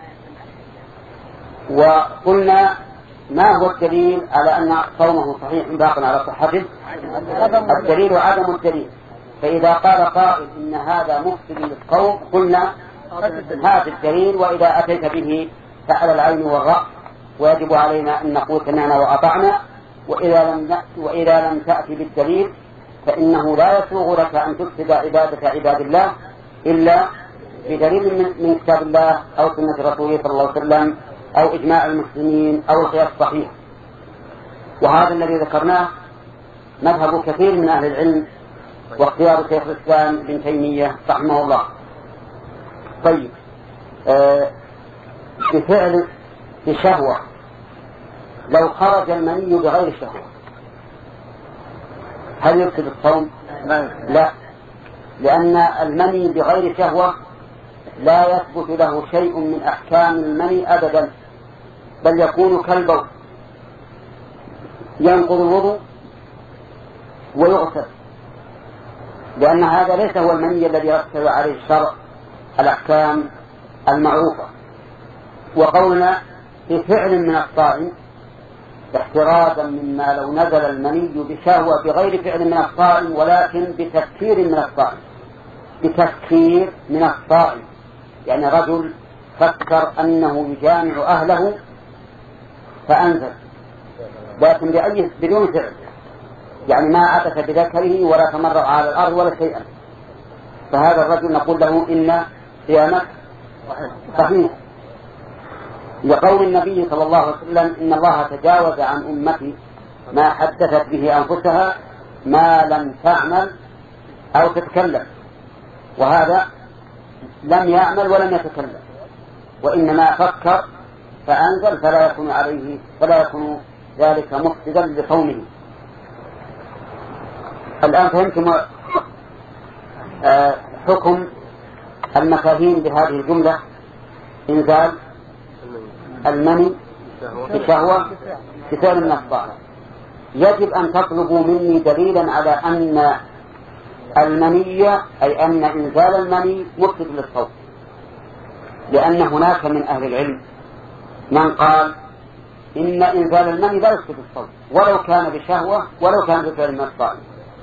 وقلنا: ما هو الدليل على أن صومه صحيح باق على صحته؟ الدليل عدم الدليل. فإذا قال قائل إن هذا مفسد للصوم قلنا: هذا الدليل، وإذا أتيت به فعلى العين والرأس، ويجب علينا أن نقول سمعنا وأطعنا. وإذا لم وإذا لم تأتي بالدليل فإنه لا يسوغ لك أن تفسد عبادة عباد الله إلا بدليل من كتاب الله أو سنة رسوله صلى الله عليه وسلم أو إجماع المسلمين أو القياس الصحيح. وهذا الذي ذكرناه مذهب كثير من أهل العلم واختيار شيخ الإسلام ابن تيمية رحمه الله. طيب، آه بفعل بشهوة لو خرج المني بغير شهوة هل يفسد الصوم؟ لا، لأن المني بغير شهوة لا يثبت له شيء من أحكام المني أبدا، بل يكون كالبول ينقض الوضوء ويغسل، لأن هذا ليس هو المني الذي يرتب عليه الشرع الأحكام المعروفة. وقولنا بفعل من الصائم احترازا مما لو نزل المني بشهوة بغير فعل من الصائم، ولكن بتفكير من الصائم، بتفكير من الصائم، يعني رجل فكر أنه يجامع أهله فأنزل، لكن بأي بدون فعل، يعني ما عبث بذكره ولا تمرغ على الأرض ولا شيئا، فهذا الرجل نقول له إن صيامك صحيح. لقول النبي صلى الله عليه وسلم: إن الله تجاوز عن أمتي ما حدثت به أنفسها ما لم تعمل أو تتكلم، وهذا لم يعمل ولم يتكلم، وإنما فكر فأنزل، فلا يكون عليه فلا يكون ذلك مفسدا لصومه. الآن فهمتم آه حكم المفاهيم بهذه الجملة: إنزال المني بشهوة بفعل من الصائم. يجب أن تطلبوا مني دليلا على أن المني أي أن إنزال المني مفسد للصوم، لأن هناك من أهل العلم من قال إن إنزال المني لا يفسد الصوم ولو كان بشهوة ولو كان بفعل من الصائم،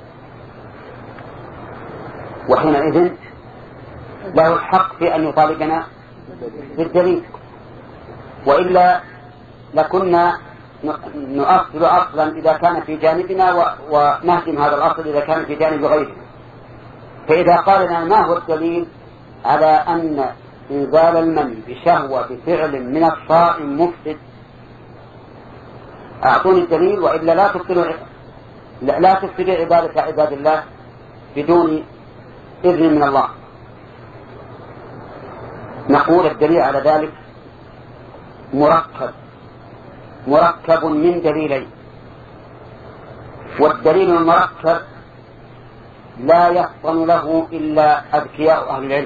وحينئذ له الحق في أن يطالبنا بالدليل، وإلا لكنا نؤصل أصلا إذا كان في جانبنا ونهدم هذا الأصل إذا كان في جانب غيره. فإذا قال لنا ما هو الدليل على أن إنزال المني بشهوة بفعل من الصائم مفسد، أعطوني الدليل، وإلا لا تفسدوا لا تفسدوا عبادة عباد الله بدون إذن من الله. نقول الدليل على ذلك مركب مركب من دليلين، والدليل المركب لا يفطن له إلا أذكياء أهل العلم.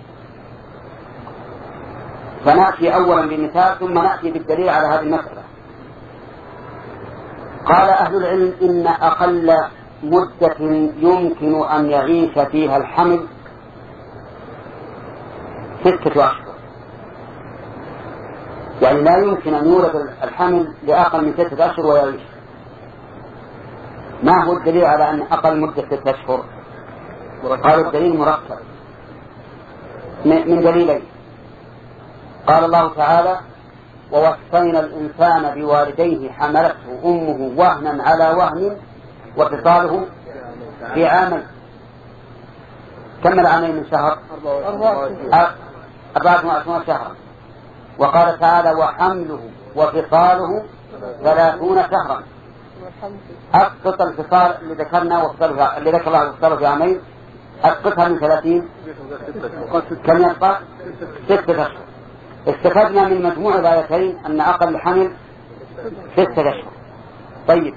فنأتي أولا بمثال ثم نأتي بالدليل على هذه المسألة. قال أهل العلم إن أقل مدة يمكن أن يعيش فيها الحمل ستة أشهر، يعني لا يمكن أن يولد الحمل لأقل من ستة أشهر ويعيش. ما هو الدليل على أن أقل مدة ستة أشهر؟ قال الدليل مركب من دليلين. قال الله تعالى: ووصينا الإنسان بوالديه حملته أمه وهنا على وهن وفصاله في عامين. كم العامين من شهر؟ أربعة وعشرون شهرا. وقال تعالى: وحمله وفصاله ثلاثون شهرا. أسقط الفصال اللي ذكرنا وفصله اللي ذكر الله وفصله في عامين، أسقطها من ثلاثين، كم يبقى؟ ستة أشهر. استفدنا من مجموع الآيتين أن أقل حمل ستة أشهر. طيب،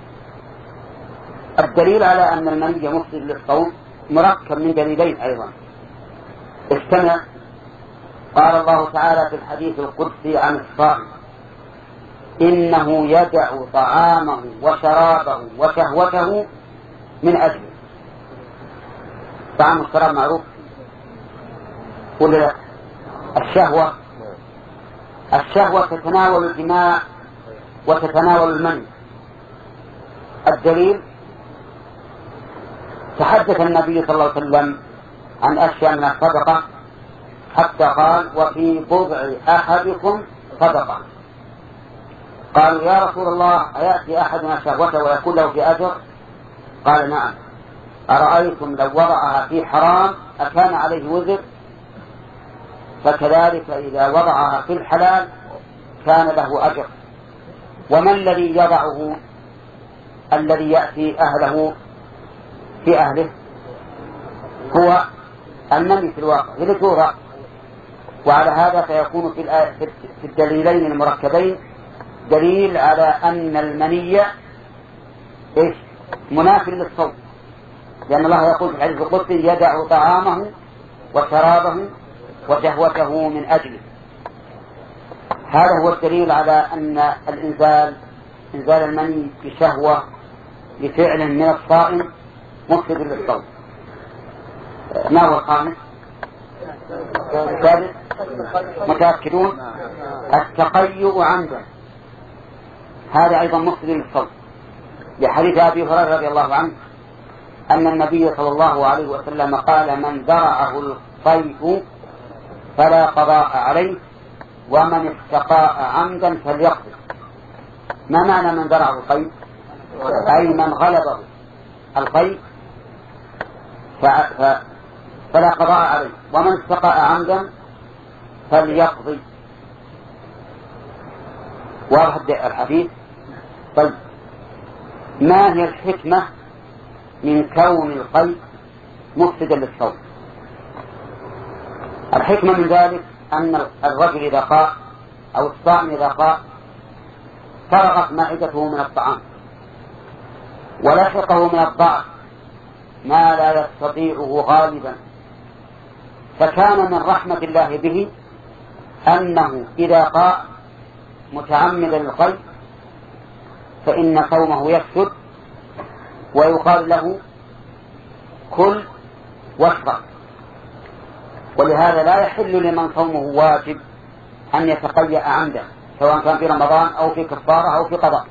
الدليل على أن المني مفسد للصوم مركب من دليلين أيضا. استمع، قال الله تعالى في الحديث القدسي عن الصائم: إنه يدع طعامه وشرابه وشهوته من أجله. طعام الشراب معروف ولا لا؟ الشهوة الشهوة تتناول الجماع وتتناول المني. الدليل: تحدث النبي صلى الله عليه وسلم عن أشياء من الصدقة حتى قال: وفي بضع أحدكم صدقة. قالوا: يا رسول الله، أيأتي أحدنا شهوته ويكون له في أجر؟ قال: نعم. أرأيتم لو وضعها في حرام أكان عليه وزر؟ فكذلك إذا وضعها في الحلال كان له أجر. وما الذي يضعه الذي يأتي أهله في أهله؟ هو المني في الواقع لتوضع. وعلى هذا فيكون في, في الدليلين المركبين دليل على أن المني إيش؟ منافي للصوم، لأن الله يقول في الحديث القدسي: يدع طعامه وشرابه وشهوته من أجله. هذا هو الدليل على أن الإنزال إنزال المني بشهوة بفعل من الصائم مفسد للصوم. ما هو الخامس؟ الثالث؟ متأكدون؟ التقيؤ عمدا، هذا أيضا مفسد للصوم، لحديث أبي هريرة رضي الله عنه أن النبي صلى الله عليه وسلم قال: من درعه القيء فلا قضاء عليه، ومن استقاء عمدا فليقضي. ما معنى من درعه القيء؟ أي من غلبه القيء فلا قضاء عليه، ومن استقاء عمدا فليقضي. واضح الحديث؟ طيب، ما هي الحكمة من كون القيء مفسدا للصوم؟ الحكمة من ذلك أن الرجل إذا قاء أو الصائم إذا قاء فرغت معدته من الطعام ولحقه من الضعف ما لا يستطيعه غالبا، فكان من رحمة الله به أنه إذا قاء متعمدا للقيء فإن صومه يفسد، ويقال له: كل واشرب. ولهذا لا يحل لمن صومه واجب أن يتقيأ عمدا، سواء كان في رمضان أو في كفارة أو في قضاء.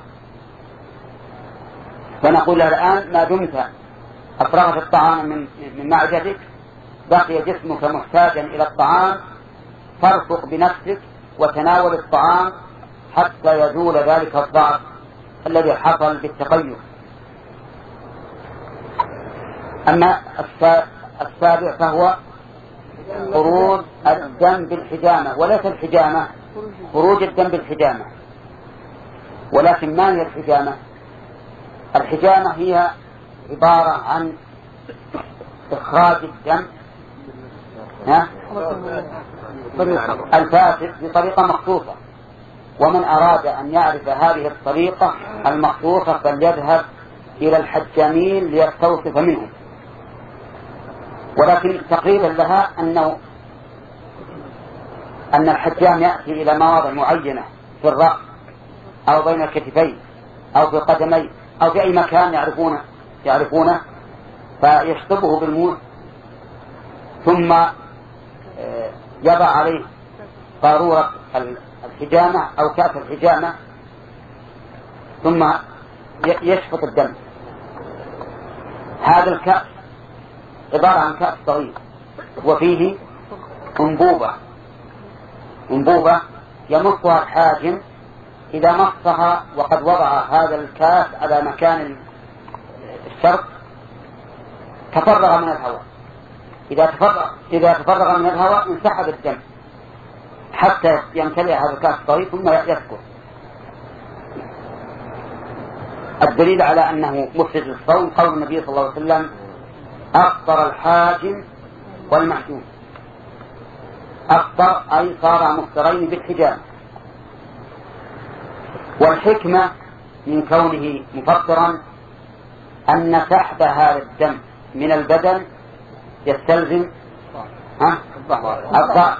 فنقول له الآن: ما دمت أفرغت الطعام من من معدتك، بقي جسمك محتاجا إلى الطعام، فارفق بنفسك وتناول الطعام حتى يزول ذلك الضعف الذي حصل بالتقيؤ. أما السابع فهو خروج الدم بالحجامة، وليس الحجامة خروج الدم بالحجامة. ولكن ما هي الحجامة؟ الحجامة هي عبارة عن إخراج الدم الفاسد بطريقة مخصوصة، ومن أراد أن يعرف هذه الطريقة المخصوصة فليذهب إلى الحجامين ليستوصف منهم. ولكن تقريبا لها أنه أن الحجام يأتي إلى مواضع معينة في الرأس أو بين الكتفين أو في القدمين أو في أي مكان يعرفونه يعرفونه فيشطبه بالموس ثم يضع عليه قارورة الحجامة أو كأس الحجامة ثم يشفط الدم. هذا الكأس عبارة عن كأس صغير وفيه أنبوبة أنبوبة يمصها الحاجم. إذا مصها وقد وضع هذا الكاس على مكان الشرط تفرغ من الهواء. إذا تفرغ إذا تفرغ من الهواء انسحب الدم حتى يمتلئ هذا الكاس الصغير ثم يسكت. الدليل على أنه مفسد للصوم قول النبي صلى الله عليه وسلم: أفطر الحاجم والمحجوم. أفطر أي صار مفطرين بالحجامة. والحكمة من كونه مفطرا أن سحب هذا الدم من البدن يستلزم الضعف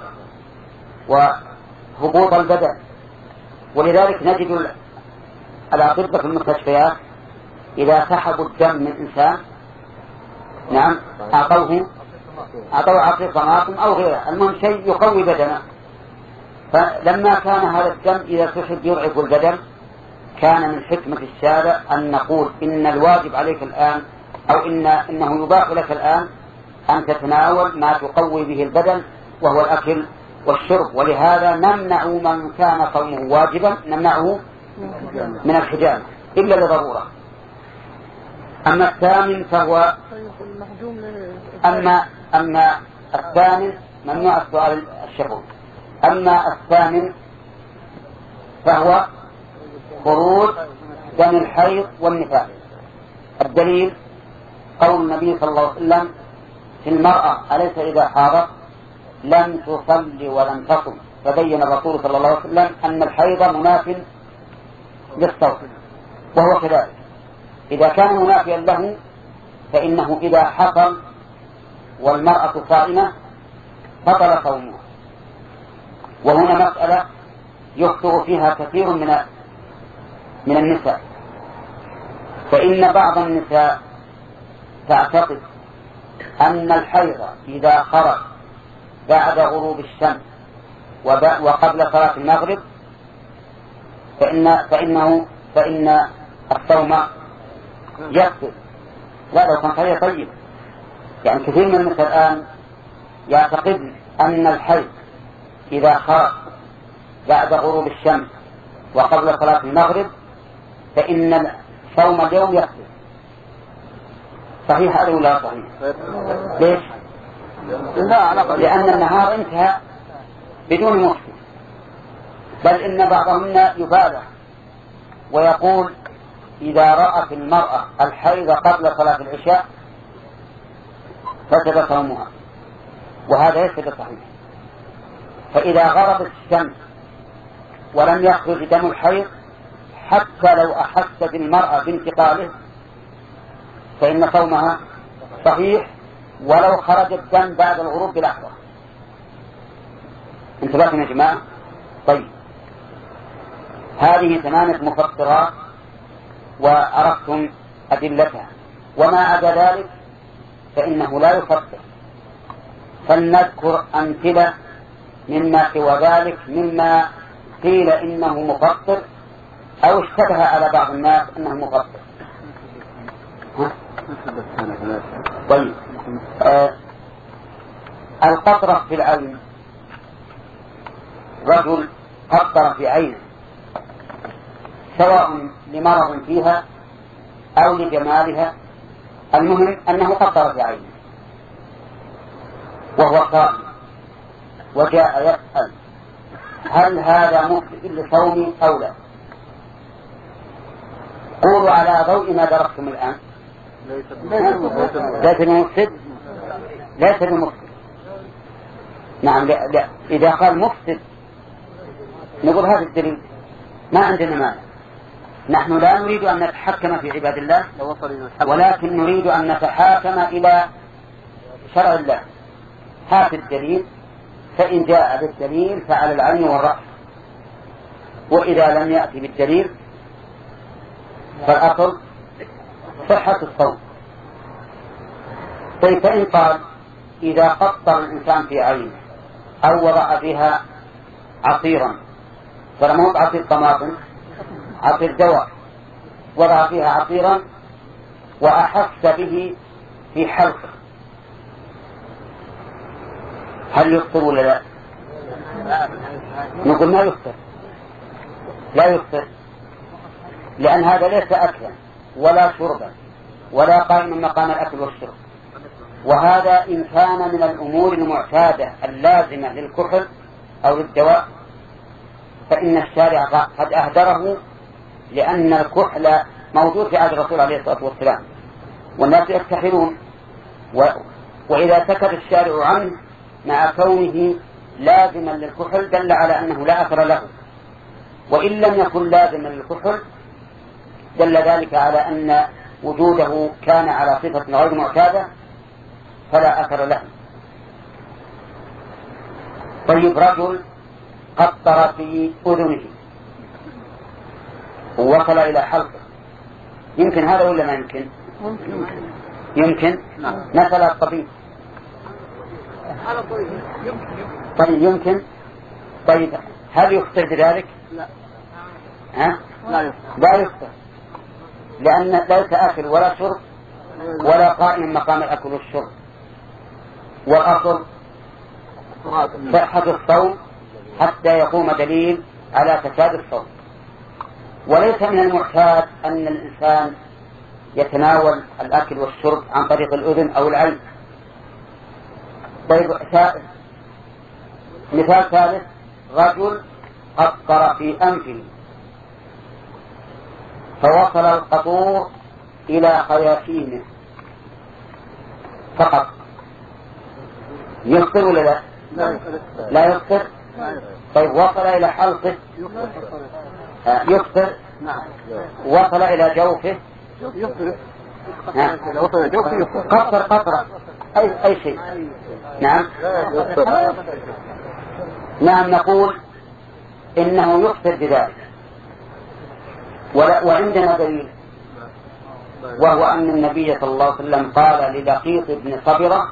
وهبوط البدن. ولذلك نجد الأطباء في المستشفيات إذا سحبوا الدم من إنسان نعم أعطوه أعطوه عصير طماطم أو غيره، المهم شيء يقوي بدنه. فلما كان هذا الدم إذا سحب يضعف البدن كان من حكمة الشارع أن نقول إن الواجب عليك الآن أو إن إنه يباح لك الآن أن تتناول ما تقوي به البدن وهو الأكل والشرب. ولهذا نمنع من كان صومه واجبا نمنعه من الحجامة إلا لضرورة. أما الثامن فهو أما أما الثامن ممنوع السؤال الشفوي. أما الثامن فهو خروج دم الحيض والنفاس. الدليل قول النبي صلى الله عليه وسلم في المرأة: أليس إذا حاضت لم تصلي ولم تصم؟ فبين الرسول صلى الله عليه وسلم أن الحيض مناف للصوم، وهو كذلك. إذا كان منافيا له فإنه إذا حصل والمرأة صائمة بطل صومها. وهنا مسألة يخطئ فيها كثير من من النساء، فإن بعض النساء تعتقد أن الحيض إذا خرج بعد غروب الشمس وقبل صلاة المغرب فإن فإنه فإن الصوم يكفر. لا، لو كان خير طيب. يعني كثير من النساء الآن يعتقد أن الحيض إذا خرج بعد غروب الشمس وقبل صلاة المغرب فإن صوم اليوم يكفر. صحيح هذا ولا صحيح؟ ليش؟ لأن النهار انتهى بدون مشكل. بل إن بعضهن يبالغ ويقول: إذا رأت المرأة الحيض قبل صلاة العشاء فسد صومها، وهذا ليس بصحيح. فإذا غربت الشمس ولم يخرج دم الحيض حتى لو أحست المرأة بانتقاله فإن صومها صحيح ولو خرج الدم بعد الغروب بلحظة. انتبهتم يا جماعة؟ طيب، هذه ثمانية مفطرات وعرفتم أدلتها، وما عدا ذلك فإنه لا يفطر. فلنذكر أمثلة مما سوى ذلك مما قيل إنه مفطر أو اشتبه على بعض الناس أنه مفطر. طيب، آه القطرة في العين. رجل قطر في عينه سواء لمرض فيها أو لجمالها، المهم أنه قطر في عينه وهو قائم وجاء يسأل: هل هذا مفسد لصومي أو لا؟ قولوا على ضوء ما درستم الآن. ليس بمفسد، ليس بمفسد. نعم، لا لا. إذا قال مفسد نقول هذا الدليل. ما عندنا مانع. نحن لا نريد أن نتحكم في عباد الله، ولكن نريد أن نتحاكم إلى شرع الله. هات الدليل، فإن جاء بالدليل فعلى العين والرأس، وإذا لم يأتي بالدليل فالأصل صحة الصوم. طيب فإن قال إذا قطر الإنسان في عينه أو وضع فيها عصيرا، فلموت عصير طماطم، عصير دواء، وضع فيها عصيرا وأحس به في حلقه، هل يفطر ولا لا؟ نقول ما يفطر، لا يفطر، لأن هذا ليس أكلا ولا شربا ولا قائم مقام الأكل والشرب. وهذا إن كان من الأمور المعتادة اللازمة للكحل أو للدواء فإن الشارع قد أهدره، لأن الكحل موجود في عهد الرسول عليه الصلاة والسلام والناس يستحلون، و... وإذا سكت الشارع عنه مع كونه لازما للكحل دل على أنه لا أثر له، وإن لم يكن لازما للكحل دل ذلك على أن وجوده كان على صفة غير معتادة فلا أثر له. طيب رجل قطر في أذنه ووصل إلى حلقه، يمكن هذا ولا ما يمكن؟ يمكن. مثل الطبيب. طيب يمكن. طيب هل يفطر بذلك؟ لا. ها؟ لا يفطر. لا يفطر، لأن ليس أكل ولا شرب ولا قائم مقام الأكل والشرب، والأصل صحة الصوم حتى يقوم دليل على فساد الصوم. وليس من المعتاد أن الإنسان يتناول الأكل والشرب عن طريق الأذن أو العين. طيب مثال ثالث، رجل قطر في أنفه فوصل القطور إلى خياشيمه فقط، يفطر ولا لا؟ لا يفطر. طيب وصل إلى حلقه يفطر. وصل إلى جوفه يفطر. قطر قطرة أي أي شيء. نعم نعم نقول إنه يفطر بذلك، وعندنا دليل، وهو أن النبي صلى الله عليه وسلم قال للقيط بن صبرة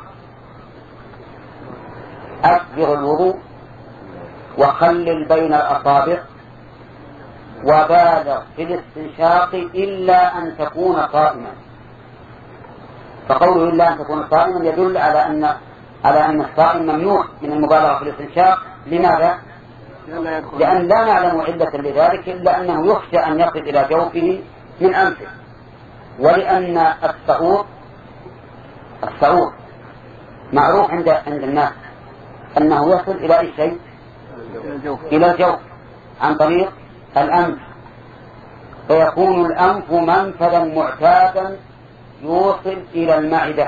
أسبغ الوضوء وخلل بين الأصابع وبالغ في الاستنشاق إلا أن تكون صائما. فقوله إلا أن تكون صائما يدل على أن على أن الصائم ممنوع من المبالغة في الاستنشاق. لماذا؟ لأن لا نعلم علة لذلك إلا أنه يخشى أن يصل إلى جوفه من أنفه، ولأن السعور السعور معروف عند عند الناس أنه يصل إلى أي شيء؟ إلى الجوف عن طريق الأنف، فيكون الأنف منفذا معتادا يوصل إلى المعدة،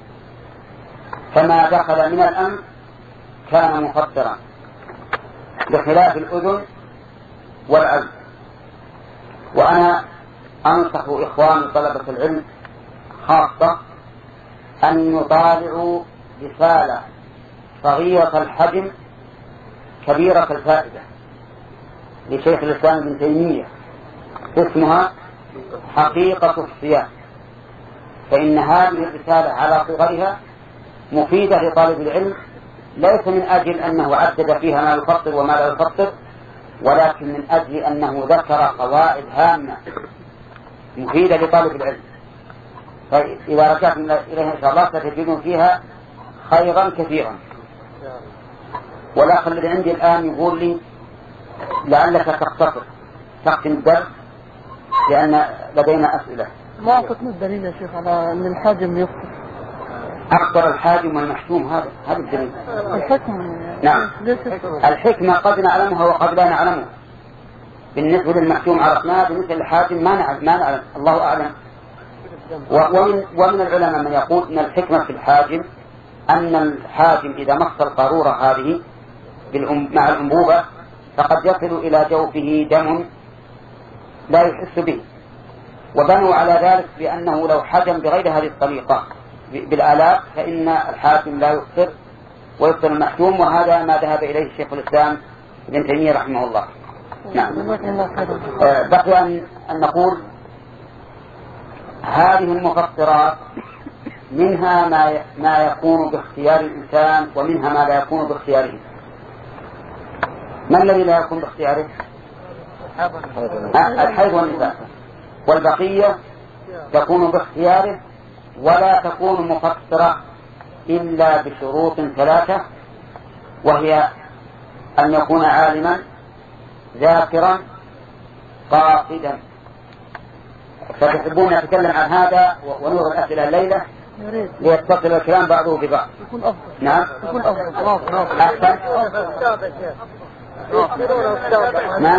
فما دخل من الأنف كان مفطرا، بخلاف الأذن والعين. وأنا أنصح إخوان طلبة العلم خاصة أن يطالعوا رسالة صغيرة الحجم كبيرة الفائدة لشيخ الإسلام ابن تيمية اسمها حقيقة الصيام، فإن هذه الرسالة على صغرها مفيدة لطالب العلم، ليس من أجل أنه عدد فيها ما يفطر وما لا يفطر، ولكن من أجل أنه ذكر قواعد هامة مفيدة لطالب العلم. فإذا رجعتم إليها إن شاء الله ستجدون فيها خيرا كثيرا. والأخ الذي عندي الآن يقول لي لعلك تختصر تختم الدرس لأن لدينا أسئلة. ما أعطتنا الدليل يا شيخ على أن الحاجم يفطر؟ أخطر الحاجم والمحتوم، هذا هذا الدليل. الحكمة نعم الحكمة قد نعلمها وقد لا نعلمها. بالنسبة للمحتوم عرفناها، بالنسبة للحاجم ما نعلم ما نعلم الله أعلم. ومن ومن العلماء من يقول أن الحكمة في الحاجم أن الحاجم إذا مص القارورة هذه مع الأنبوبة فقد يصل إلى جوفه دم لا يحس به، وبنوا على ذلك بأنه لو حجم بغير هذه الطريقة بالآلاف فإن الحاكم لا يفطر ويفطر المحكوم، وهذا ما ذهب إليه الشيخ الإسلام ابن تيمية رحمه الله. نعم. آه بقي أن نقول هذه المفطرات منها ما ما يكون باختيار الإنسان ومنها ما لا يكون باختياره. ما الذي لا يكون باختياره؟ الحيض والنفاس، والبقية تكون باختياره ولا تكون مفطرة إلا بشروط ثلاثة، وهي أن يكون عالما ذاكرا قاصدا. فتحبون نتكلم عن هذا ونور الأسئلة الليلة ليتصل الكلام بعضه ببعض. نعم. أحسن. نعم.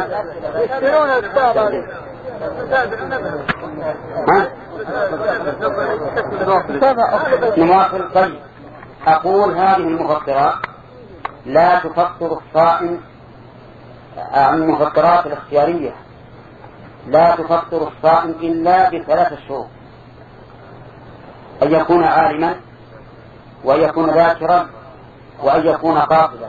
نواصل. طيب أقول هذه المفطرات لا تفطر الصائم، المفطرات الاختيارية لا تفطر الصائم إلا بثلاث شروط: أن يكون عالما، وأن يكون ذاكرا، وأن يكون قاصدا.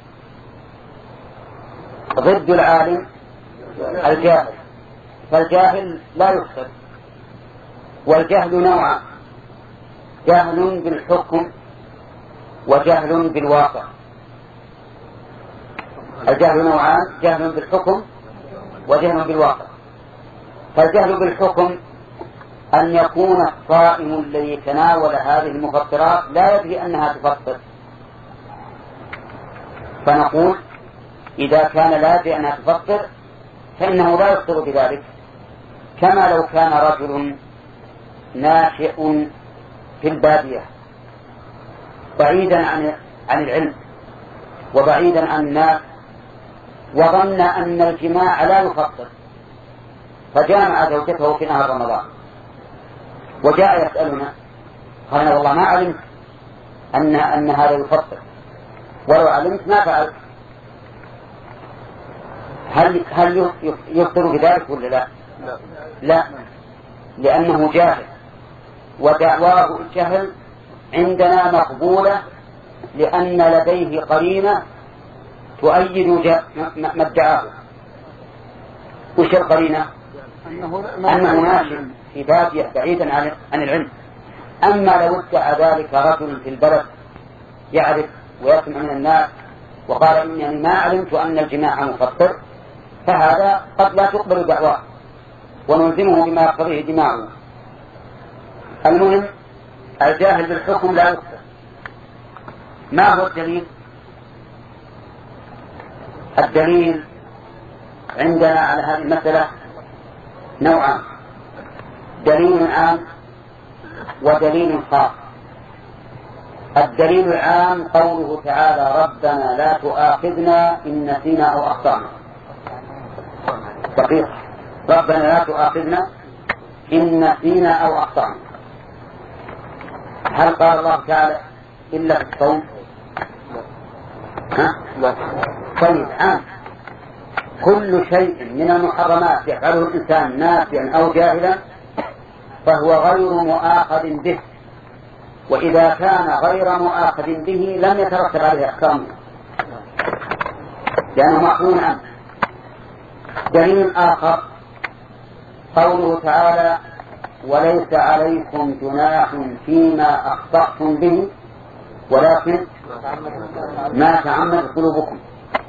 ضد العالم الجاهل، فالجاهل لا يفطر. والجهل نوعان: جهل بالحكم وجهل بالواقع. الجهل نوعان: جهل بالحكم وجهل بالواقع. فالجهل بالحكم أن يكون الصائم الذي تناول هذه المفطرات لا يدري أنها تفطر، فنقول إذا كان لا يدري أنها تفطر فإنه لا يفطر بذلك، كما لو كان رجل ناشئ في البادية بعيدا عن عن العلم وبعيدا عن الناس، وظن أن الجماع لا يفطر، فجامع زوجته في نهار رمضان وجاء يسألنا، قال والله ما علمت أن أن هذا يفطر، ولو علمت ما فعلت. هل هل يفطر بذلك ولا لا؟ لا، لأنه جاهل، ودعواه الجهل عندنا مقبولة لأن لديه قرينة تؤيد ما ادعاه. وش القرينة؟ أنه ناشئ في بادية بعيدا عن العلم. أما لو ادعى ذلك رجل في البلد يعرف ويسمع من الناس وقال إنني ما علمت أن الجماع مفطر، فهذا قد لا تقبل دعواه ونلزمه بما يقتضيه جماعه. المهم الجاهل بالحكم لا يفطر. ما هو الدليل؟ الدليل عندنا على هذه المسألة نوعان: دليل عام ودليل خاص. الدليل العام قوله تعالى: ربنا لا تؤاخذنا إن نسينا أو أخطأنا. دقيق: ربنا لا تؤاخذنا إن نسينا أو أخطأنا. هل قال الله تعالى إلا في الصوم؟ ها؟ لا. طيب عام: كل شيء من المحرمات يفعله الإنسان ناسيا أو جاهلا فهو غير مؤاخذ به، وإذا كان غير مؤاخذ به لم يترتب عليه أحكامه لأنه معفو عنه. دليل آخر قوله تعالى: وليس عليكم جناح فيما أخطأتم به ولكن ما تعمد قلوبكم.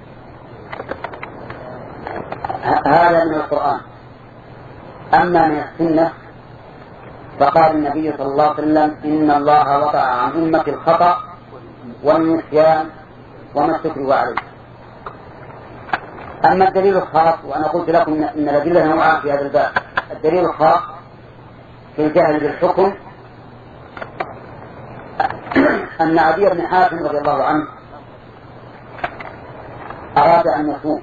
هذا من القرآن. أما من السنة فقال النبي صلى الله عليه وسلم: إن الله وضع عن أمة الخطأ والنسيان وما استكرهوا عليه. أما الدليل الخاص، وأنا قلت لكم إن الأدلة نوعان في هذا الباب: الدليل الخاص في الجهل بالحكم أن عدي بن حاتم رضي الله عنه أراد أن يصوم،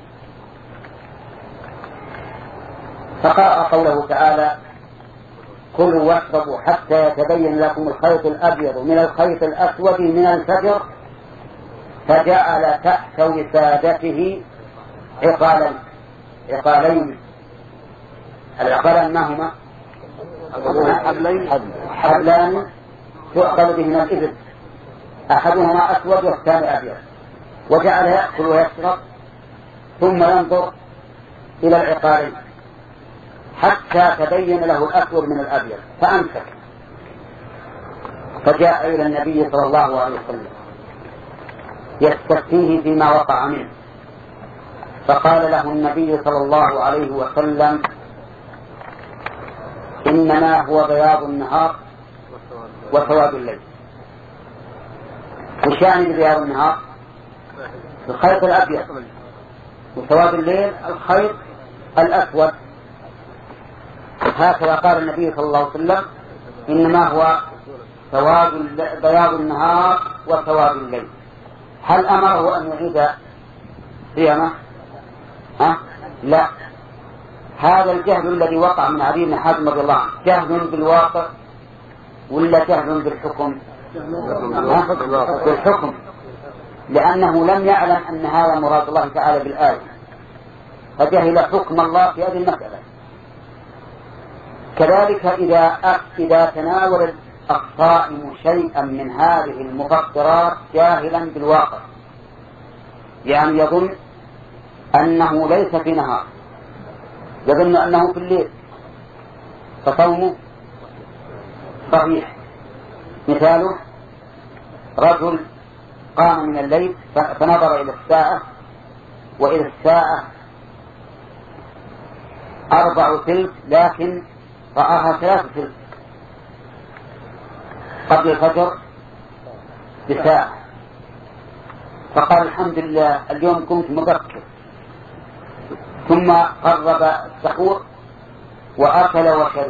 فقرأ قوله تعالى: كلوا واشربوا حتى يتبين لكم الخيط الأبيض من الخيط الأسود من الفجر، فجعل تحت وسادته عقالين عقالين العقلان ما هما؟ حبلان تؤخذ بهما الإبل، أحدهما أسود والثاني أبيض، وجعل يأكل ويشرب ثم ينظر إلى العقالين حتى تبين له الأسود من الأبيض فأمسك، فجاء إلى النبي صلى الله عليه وسلم يستفتيه فيما وقع منه، فقال له النبي صلى الله عليه وسلم: إنما هو بياض النهار وسواد الليل. وش يعني بياض النهار؟ الخيط الأبيض، وسواد الليل الخيط الأسود. هكذا قال النبي صلى الله عليه وسلم: إنما هو سواد بياض النهار وسواد الليل. هل أمره أن يعيد صيامه؟ ها؟ لا. هذا الجهل الذي وقع من علي بن حاتم رضي الله عنه جهل بالواقع ولا جهل بالحكم؟ بالحكم، لأنه لم يعلم أن هذا مراد الله تعالى بالآية، فجهل حكم الله في هذه المسألة. كذلك إذا إذا تناول الصائم شيئا من هذه المفطرات جاهلا بالواقع، يعني يظن أنه ليس في نهار، يظن أنه في الليل، فصومه صحيح. مثاله: رجل قام من الليل فنظر إلى الساعة وإلى الساعة أربع ثلث، لكن رآها ثلاث ثلث قبل الفجر بساعة، فقال: الحمد لله اليوم كنت مبكر. ثم قرب السحور وأكل وشرب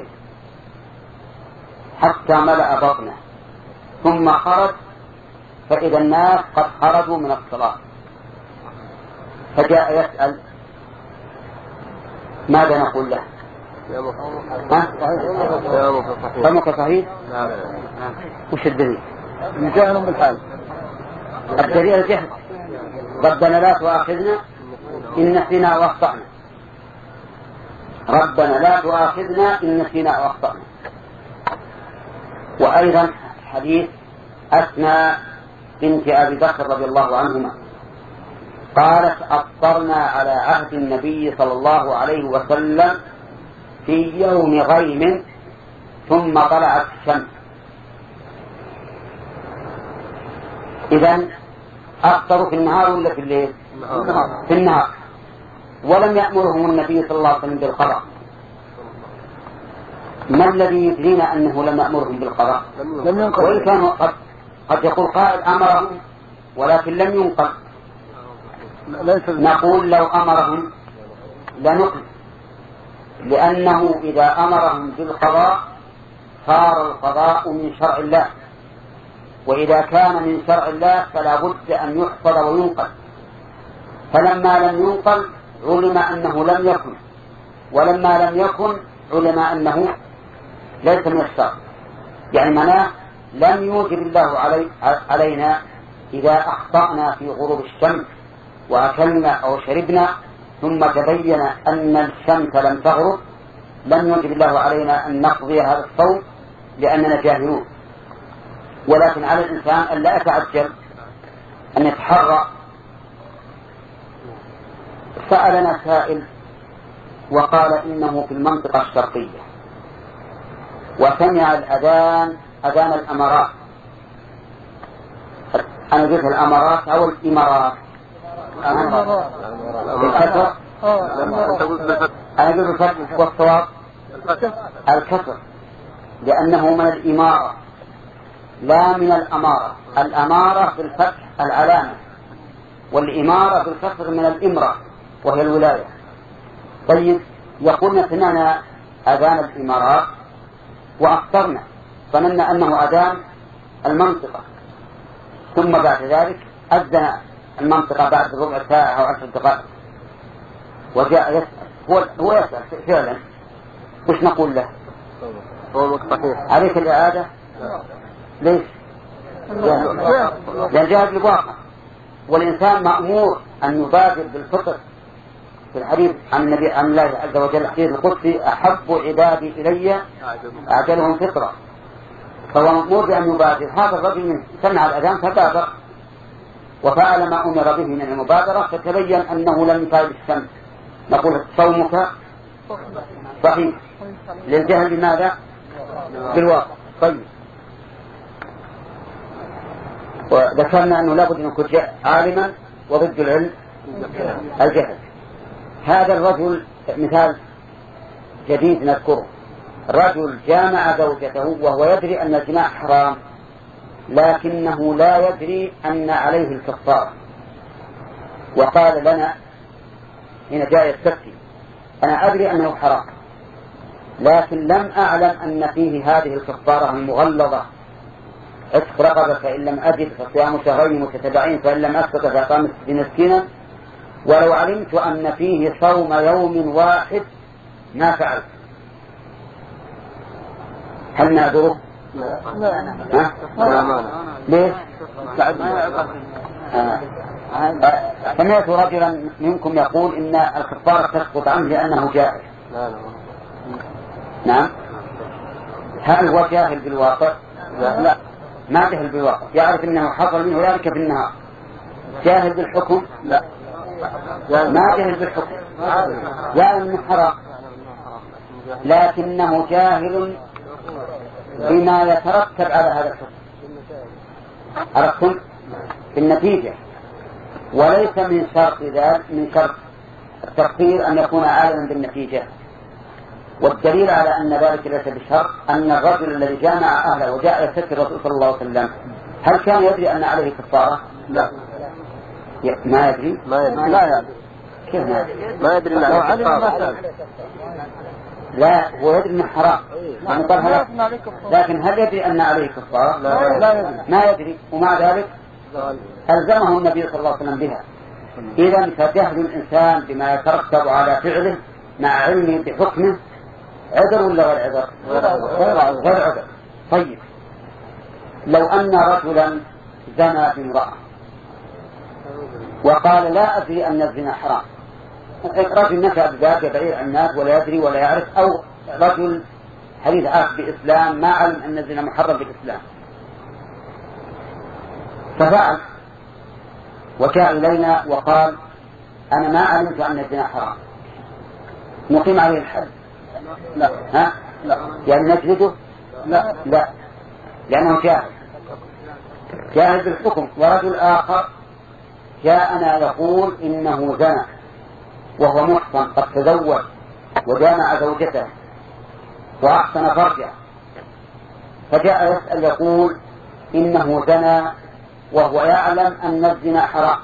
حتى ملأ بطنه، ثم خرج فإذا الناس قد خرجوا من الصلاة، فجاء يسأل: ماذا نقول له؟ صومك صحيح؟ وش الدليل؟ جاهل بالحال. الدليل الجهل. ربنا لا تؤاخذنا إن نسينا وأخطأنا، ربنا لا تؤاخذنا إن نسينا وأخطأنا. وأيضا حديث أسماء بنت أبي بكر رضي الله عنهما قالت: أفطرنا على عهد النبي صلى الله عليه وسلم في يوم غيم ثم طلعت الشمس. إذن أفطروا في النهار ولا في الليل؟ في النهار. ولم يأمرهم النبي صلى الله عليه وسلم بالقضاء. ما الذي يدرينا أنه لم يأمرهم بالقضاء؟ وإن كانوا قد, قد يقول قائل أمرهم ولكن لم ينقل، نقول لو أمرهم لنقل، لأنه إذا أمرهم بالقضاء صار القضاء من شرع الله، وإذا كان من شرع الله فلا بد أن يحفظ وينقل، فلما لم ينقل علم أنه لم يكن، ولما لم يكن علم أنه ليس من الشرع. يعني معناه لم يوجب الله علي علينا إذا أخطأنا في غروب الشمس وأكلنا أو شربنا ثم تبين أن الشمس لم تغرب، لم يوجب الله علينا أن نقضي هذا الصوم لأننا جاهلون. ولكن على الإنسان أن لا يتعجل، أن يتحرى. سألنا سائل وقال إنه في المنطقة الشرقية وسمع الأذان أذان الأمارات. أنا قلت الأمارات أو الإمارات؟ الكسر. أنا قلت الفتح والصواب الكسر، لأنه من الإمارة لا من الأمارة. الأمارة بالفتح العلامة، والإمارة بالكسر من الإمرة وهي الولاية. طيب، يقولنا سمعنا أذان الإمارات وأفطرنا، ظننا أنه أذان المنطقة، ثم بعد ذلك أذن المنطقة بعد ربع ساعة أو عشر دقائق، وجاء يسأل. هو, هو يسأل فعلا، وش نقول له؟ عليك الإعادة؟ ليش؟ لأن جاهد الواقع، والإنسان مأمور أن يبادر بالفطر في الحديث عن النبي عن الله عز وجل الحديث القدسي أحب عبادي إلي أعجلهم فطرة، فهو مأمور بأن يبادر. هذا الرجل من سمع الأذان فبادر وفعل ما أمر به من المبادرة، فتبين أنه لم يفعل الشمس، نقول صومك صحيح للجهل بماذا؟ بالواقع. طيب، وذكرنا أنه لابد أن يكون عالما وضد العلم الجهل. هذا الرجل مثال جديد نذكره، رجل جامع زوجته وهو يدري أن الجماع حرام، لكنه لا يدري أن عليه الكفارة، وقال لنا هنا جاء يستفتي أنا أدري أنه حرام لكن لم أعلم أن فيه هذه الكفارة المغلظة، عتق رقبة فإن لم أجد فصيام شهرين متتابعين فإن لم أستطع فإطعام ستين مسكينا، ولو علمت أن فيه صوم يوم واحد ما فعلت. هل نعذره؟ لا. ليش؟ آه. سمعت رجلا منكم يقول إن الكفارة تسقط عنه لأنه جاهل. نعم. هل هو جاهل بالواقع؟ لا, لا. ما جاهل بالواقع، يعرف أنه حصل منه ذلك في النهار. جاهل بالحكم؟ لا. ما جاهل بالحكم، يعلم أنه حرام لكنه جاهل بما يترتب على هذا الحكم. عرفتم؟ في النتيجة، وليس من شرط ذلك من شرط التقدير أن يكون عالما بالنتيجة. والدليل على أن ذلك ليس بشرط أن الرجل الذي جامع أهله وجاء يستفتي الرسول صلى الله عليه وسلم هل كان يدري أن عليه كفارة؟ لا. ما يدري؟ ما يدري. لا يدري. كيف ما يدري؟ ما يدري. لو علم ما لا، هو يدري أنه حرام لكن هل يدري أن عليه كفارة؟ لا. لا يدري. ما يدري، ومع ذلك ألزمه النبي صلى الله عليه وسلم بها. إذا فجهل الإنسان بما يترتب على فعله مع علمه بحكمه عذر ولا غير عذر؟ غير عذر. طيب، لو أن رجلا زنى بامرأة وقال لا أدري أن الزنا حرام، رجل نشأ بذلك بعيد عن الناس ولا يدري ولا يعرف، أو رجل حديث عهد بإسلام ما علم أن الزنا محرم بالإسلام ففعل وجاء إلينا وقال أنا ما علمت أن الزنا حرام، نقيم عليه الحد؟ لا. ها؟ لا. يعني نجلده؟ لا. لا، لأنه جاهل جاهل بالحكم. ورجل آخر جاءنا يقول إنه زنى وهو محصن قد تزوج وجامع زوجته وأحسن فرجه، فجاء يسأل يقول إنه زنى وهو يعلم أن الزنا حرام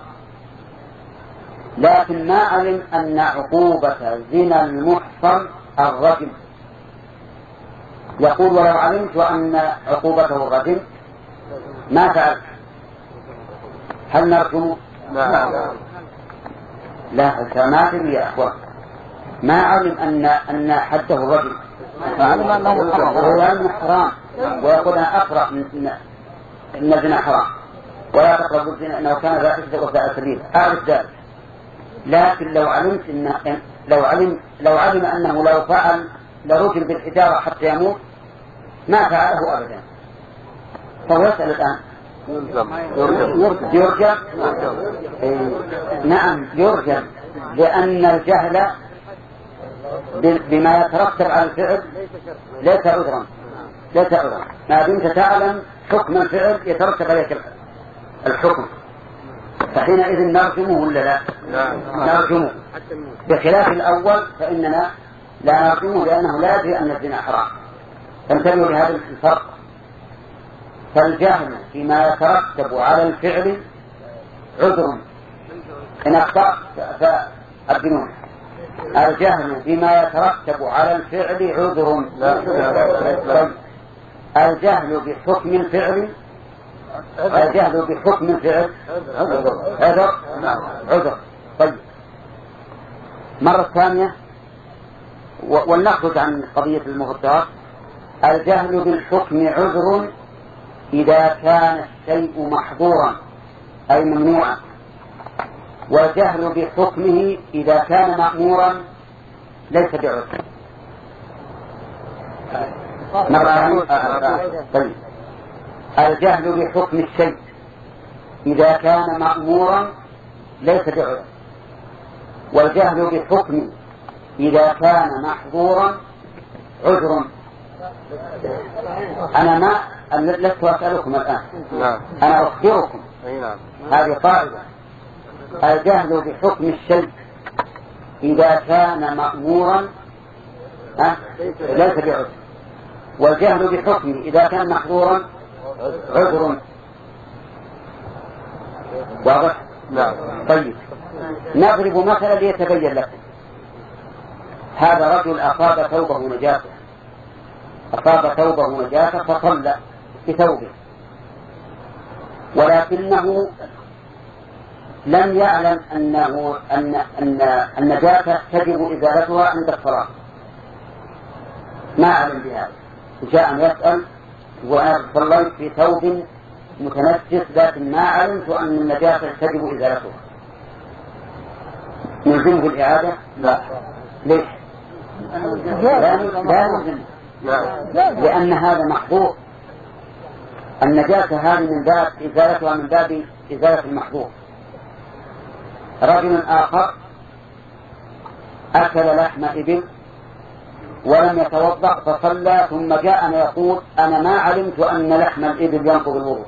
لكن ما علم أن عقوبة زنا المحصن الرجم. يقول ولو علمت أن عقوبته الرجم ما فعلت، هل نرجم؟ لا. لا، ما تدري يا أخوان، ما علم أن أن حده الرجم، فعلم أنه حرام حرام ويقول أنا أقرأ من إن الزنا حرام ولا تقربوا الزنا إنه كان ذا حسد وساء سبيل، أعرف ذلك. لكن لو علمت إن لو علم لو علم أنه لو فعل لرجم بالحجارة حتى يموت ما فعله أبدا، فهو يسأل الآن يرجم يرجم نعم يرجم، لأن الجهل بما يترتب على الفعل ليس عذرا ليس عذرا ما دمت تعلم حكم الفعل يترتب عليك الحكم، فحينئذ نرجمه ولا لا؟ نرجمه، بخلاف الأول فإننا لا نرجمه لأنه لا يدري أن الزنا حرام. فانتبهوا لهذا الفرق. فالجهل فيما يترتب على الفعل عذر إن أخطأ فأبدنون، الجهل بما يترتب على الفعل عذر، الجهل بحكم الفعل الجهل بحكم الفعل عذر عذر. طيب، مرة ثانية ولنخرج عن قضية المفطرات. الجهل بالحكم عذر إذا كان الشيء محظورا أي ممنوعا، والجهل بحكمه إذا كان مأمورا ليس بعذر. مرة طيب. الجهل بحكم الشيء إذا كان مأمورا ليس بعذر، والجهل بحكم إذا كان محظورا عذر. أنا ما لست أسألكم الآن، أنا أخبركم. هذه قاعدة. الجهل بحكم الشيء إذا كان مأمورا ليس بعذر، والجهل بحكمه إذا كان محظورا عذر. واضح؟ نعم. طيب نضرب مثلا ليتبين لكم. هذا رجل أصاب ثوبه نجاسة، أصاب ثوبه نجاسة فصلى بثوبه، ولكنه لم يعلم أنه أن أن النجاسة تجب إزالتها عند الصلاة، ما علم بهذا، جاء يسأل وأنا صليت في ثوب متنجس لكن ما علمت أن النجاسة تجب إزالتها، نلزمه الإعادة؟ لا. ليش؟ لا نلزمه، لأن هذا محظور. النجاسة هذه من باب إزالتها من باب إزالة المحظور. رجل آخر أكل لحم إبل ولم يتوضأ فصلى، ثم جاءنا يقول أنا ما علمت أن لحم الإبل ينقض الوضوء،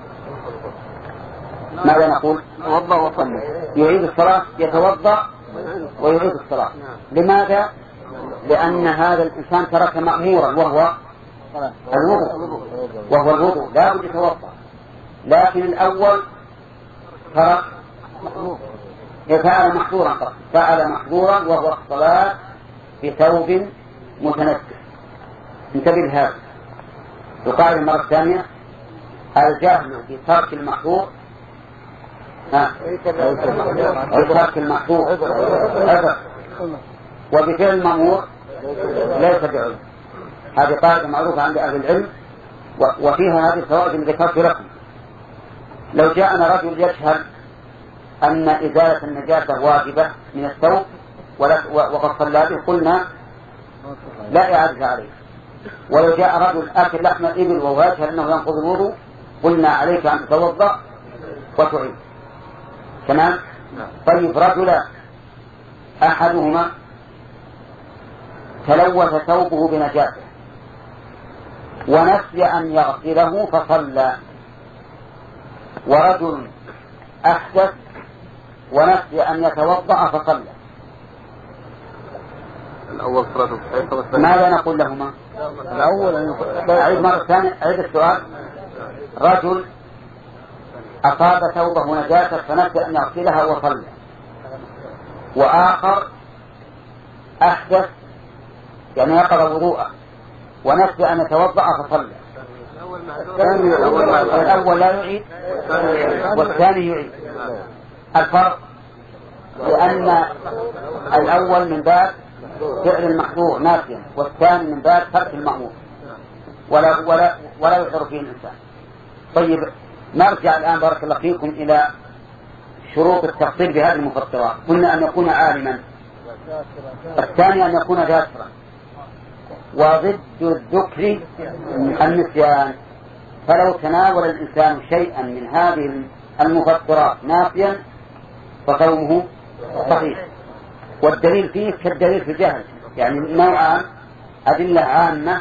ماذا نقول؟ توضأ وصلى، يعيد الصلاة، يتوضأ ويعيد الصلاة. لماذا؟ لأن هذا الإنسان ترك مأمورا وهو الوضوء، وهو الوضوء لا بد يتوضأ، لكن الأول ترك فعل محظورا، فعل محظورا وهو الصلاة بثوب متنجس. انتبه لهذا. وقال المرة الثانية الجهل بترك المحظور ها ترك المحظور عذر، وبفعل المأمور ليس بعذر. هذه قاعدة معروفة عند أهل العلم، وفيها هذه الفوائد اللي ذكرت لكم. لو جاءنا رجل يجهل أن إزالة النجاسة واجبة من الثوب وقد صلى به قلنا لا إعادة عليه. ولو جاء رجل آكل لحم الإبل وهو يجهل أنه ينقض الوضوء قلنا عليك أن تتوضأ وتعيد. تمام؟ طيب رجل أحدهما تلوث ثوبه بنجاسة ونسي أن يغسله فصلى، ورجل أحدث ونسي أن يتوضأ فصلى، الأول صلاة الصحيح. ماذا نقول لهما؟ الأول أعيد مرة ثانية، أعيد السؤال. رجل أصاب ثوبه نجاسة فنسي أن يغسلها وصلى، وآخر أحدث يعني يقضى وضوءه ونسي أن يتوضأ فصلى. الأول لا يعيد والثاني يعيد. الفرق لأن الأول من باب فعل المحظور ناسيا، والثاني من باب ترك المأمور ولا ولا ولا يشعر فيه الإنسان. طيب نرجع الآن بارك الله فيكم إلى شروط التفصيل بهذه المفطرات. قلنا أن يكون عالما، الثاني أن يكون ذاكرا، وضد الذكر النسيان. فلو تناول الإنسان شيئا من هذه المفطرات ناسيا فصومه صحيح. والدليل فيه كالدليل في الجهل، يعني نوعان أدلة عامة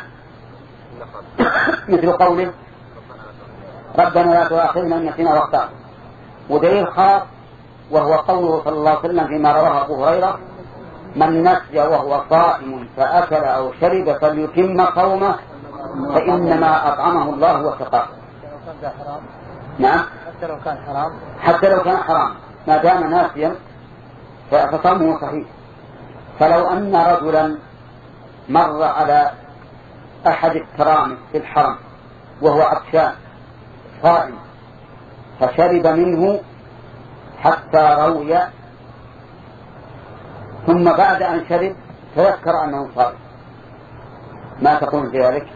مثل قوله ربنا لا تؤاخذنا إن نسينا واخطأنا، ودليل خاص وهو قوله صلى الله عليه وسلم فيما رواه أبو هريرة من نسي وهو صائم فأكل أو شرب فليتم صومه فإنما أطعمه الله وسقاه. نعم حتى لو كان حرام، حتى لو كان حرام ما دام ناسيا فصومه صحيح. فلو أن رجلا مر على أحد الترامس في الحرم وهو عطشان صائم فشرب منه حتى روي، ثم بعد أن شرب تذكر أنه صائم، ما تقول في ذلك؟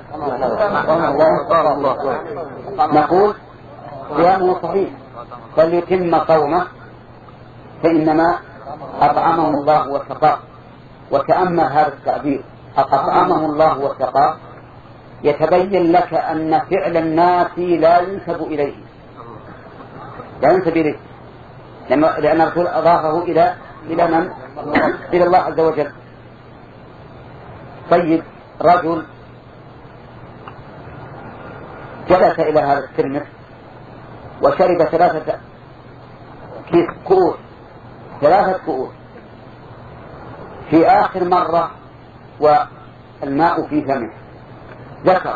نقول صيامه صحيح فليتم صومه فإنما أطعمه الله وسقاه. وتأمل هذا التعبير أطعمه الله وسقاه، يتبين لك أن فعل الناس لا ينسب إليه، لا ينسب إليه، لأن الرسول أضافه إلى إلى من؟ إلى الله عز وجل. طيب، رجل جلس إلى هذا الترمس وشرب ثلاثة كيس كؤوس، ثلاثة كؤوس في آخر مرة والماء في فمه، ذكر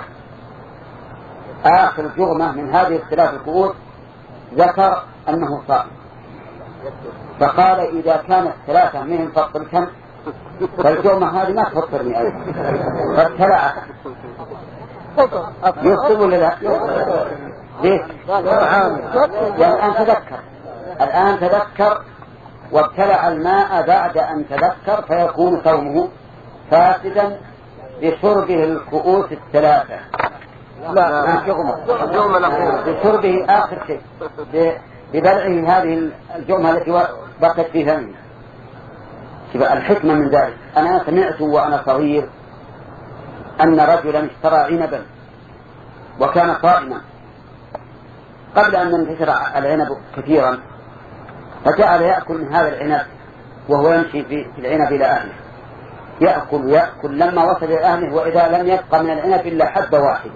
آخر جرمة من هذه الثلاث كؤوس ذكر أنه صائم، فقال إذا كانت ثلاثة منهم فطرتم فالجرمة هذه ما تفطرني أيضا، فابتلعت. يصيب ولا لا؟ ليه؟ الآن تذكر الآن تذكر وابتلع الماء بعد أن تذكر، فيكون صومه فاسدا بشربه الكؤوس الثلاثة. لا، بشربه آخر شيء، ببلعه هذه الجرمة التي بقت في فمه. الحكمة من ذلك، أنا سمعت وأنا صغير أن رجلا اشترى عنبا وكان صائما قبل أن ينتشر العنب كثيرا، فجعل يأكل من هذا العنب وهو يمشي في العنب إلى أهله، يأكل يأكل لما وصل إلى أهله وإذا لم يبقى من العنب إلا حبة واحدة.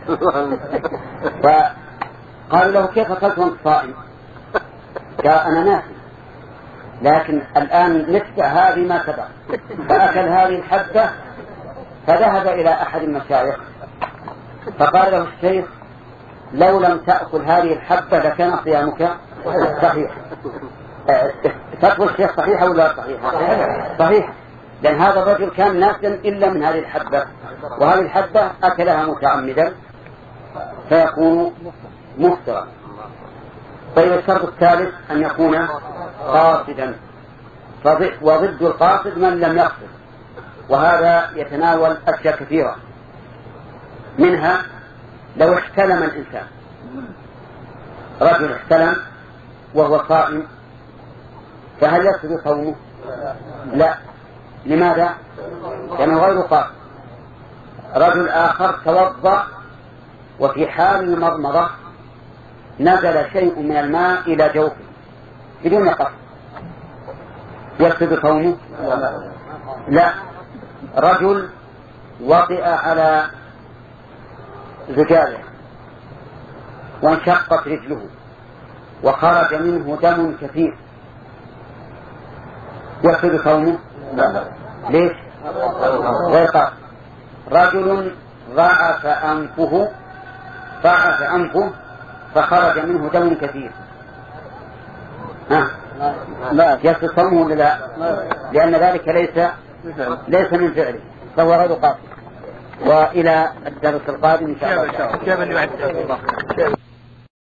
فقال له كيف أكلت وأنت صائم؟ قال أنا ناسي، لكن الآن نتبع هذه ما سبق، فأكل هذه الحبة. فذهب إلى أحد المشايخ فقال له الشيخ لو لم تأكل هذه الحبة لكان صيامك صحيح. فتوى الشيخ صحيحة ولا صحيحة؟ صحيح، لأن هذا الرجل كان ناسا إلا من هذه الحبة، وهذه الحبة أكلها متعمدا فيكون مفطرا. طيب، الشرط الثالث أن يكون قاصدا، وضد القاصد من لم يقصد، وهذا يتناول أشياء كثيرة، منها لو احتلم الإنسان، رجل احتلم وهو صائم، فهل يفسد صومه؟ لا. لماذا؟ لأنه غير قاصد. رجل آخر توضأ وفي حال المضمضة نزل شيء من الماء إلى جوفه بدون قصد، يفسد صومه؟ لا. رجل وطئ على زجاجة وانشقت رجله وخرج منه دم كثير، يفسد صومه؟ ليش؟ غير قاصد. رجل ضعف أنفه ضعف أنفه فخرج منه دم كثير، ها؟ لا، يفسد صومه ولا لا؟ لأن ذلك ليس ليس من فعله، فهو غير قاصد. وإلى الدرس القادم إن شاء الله.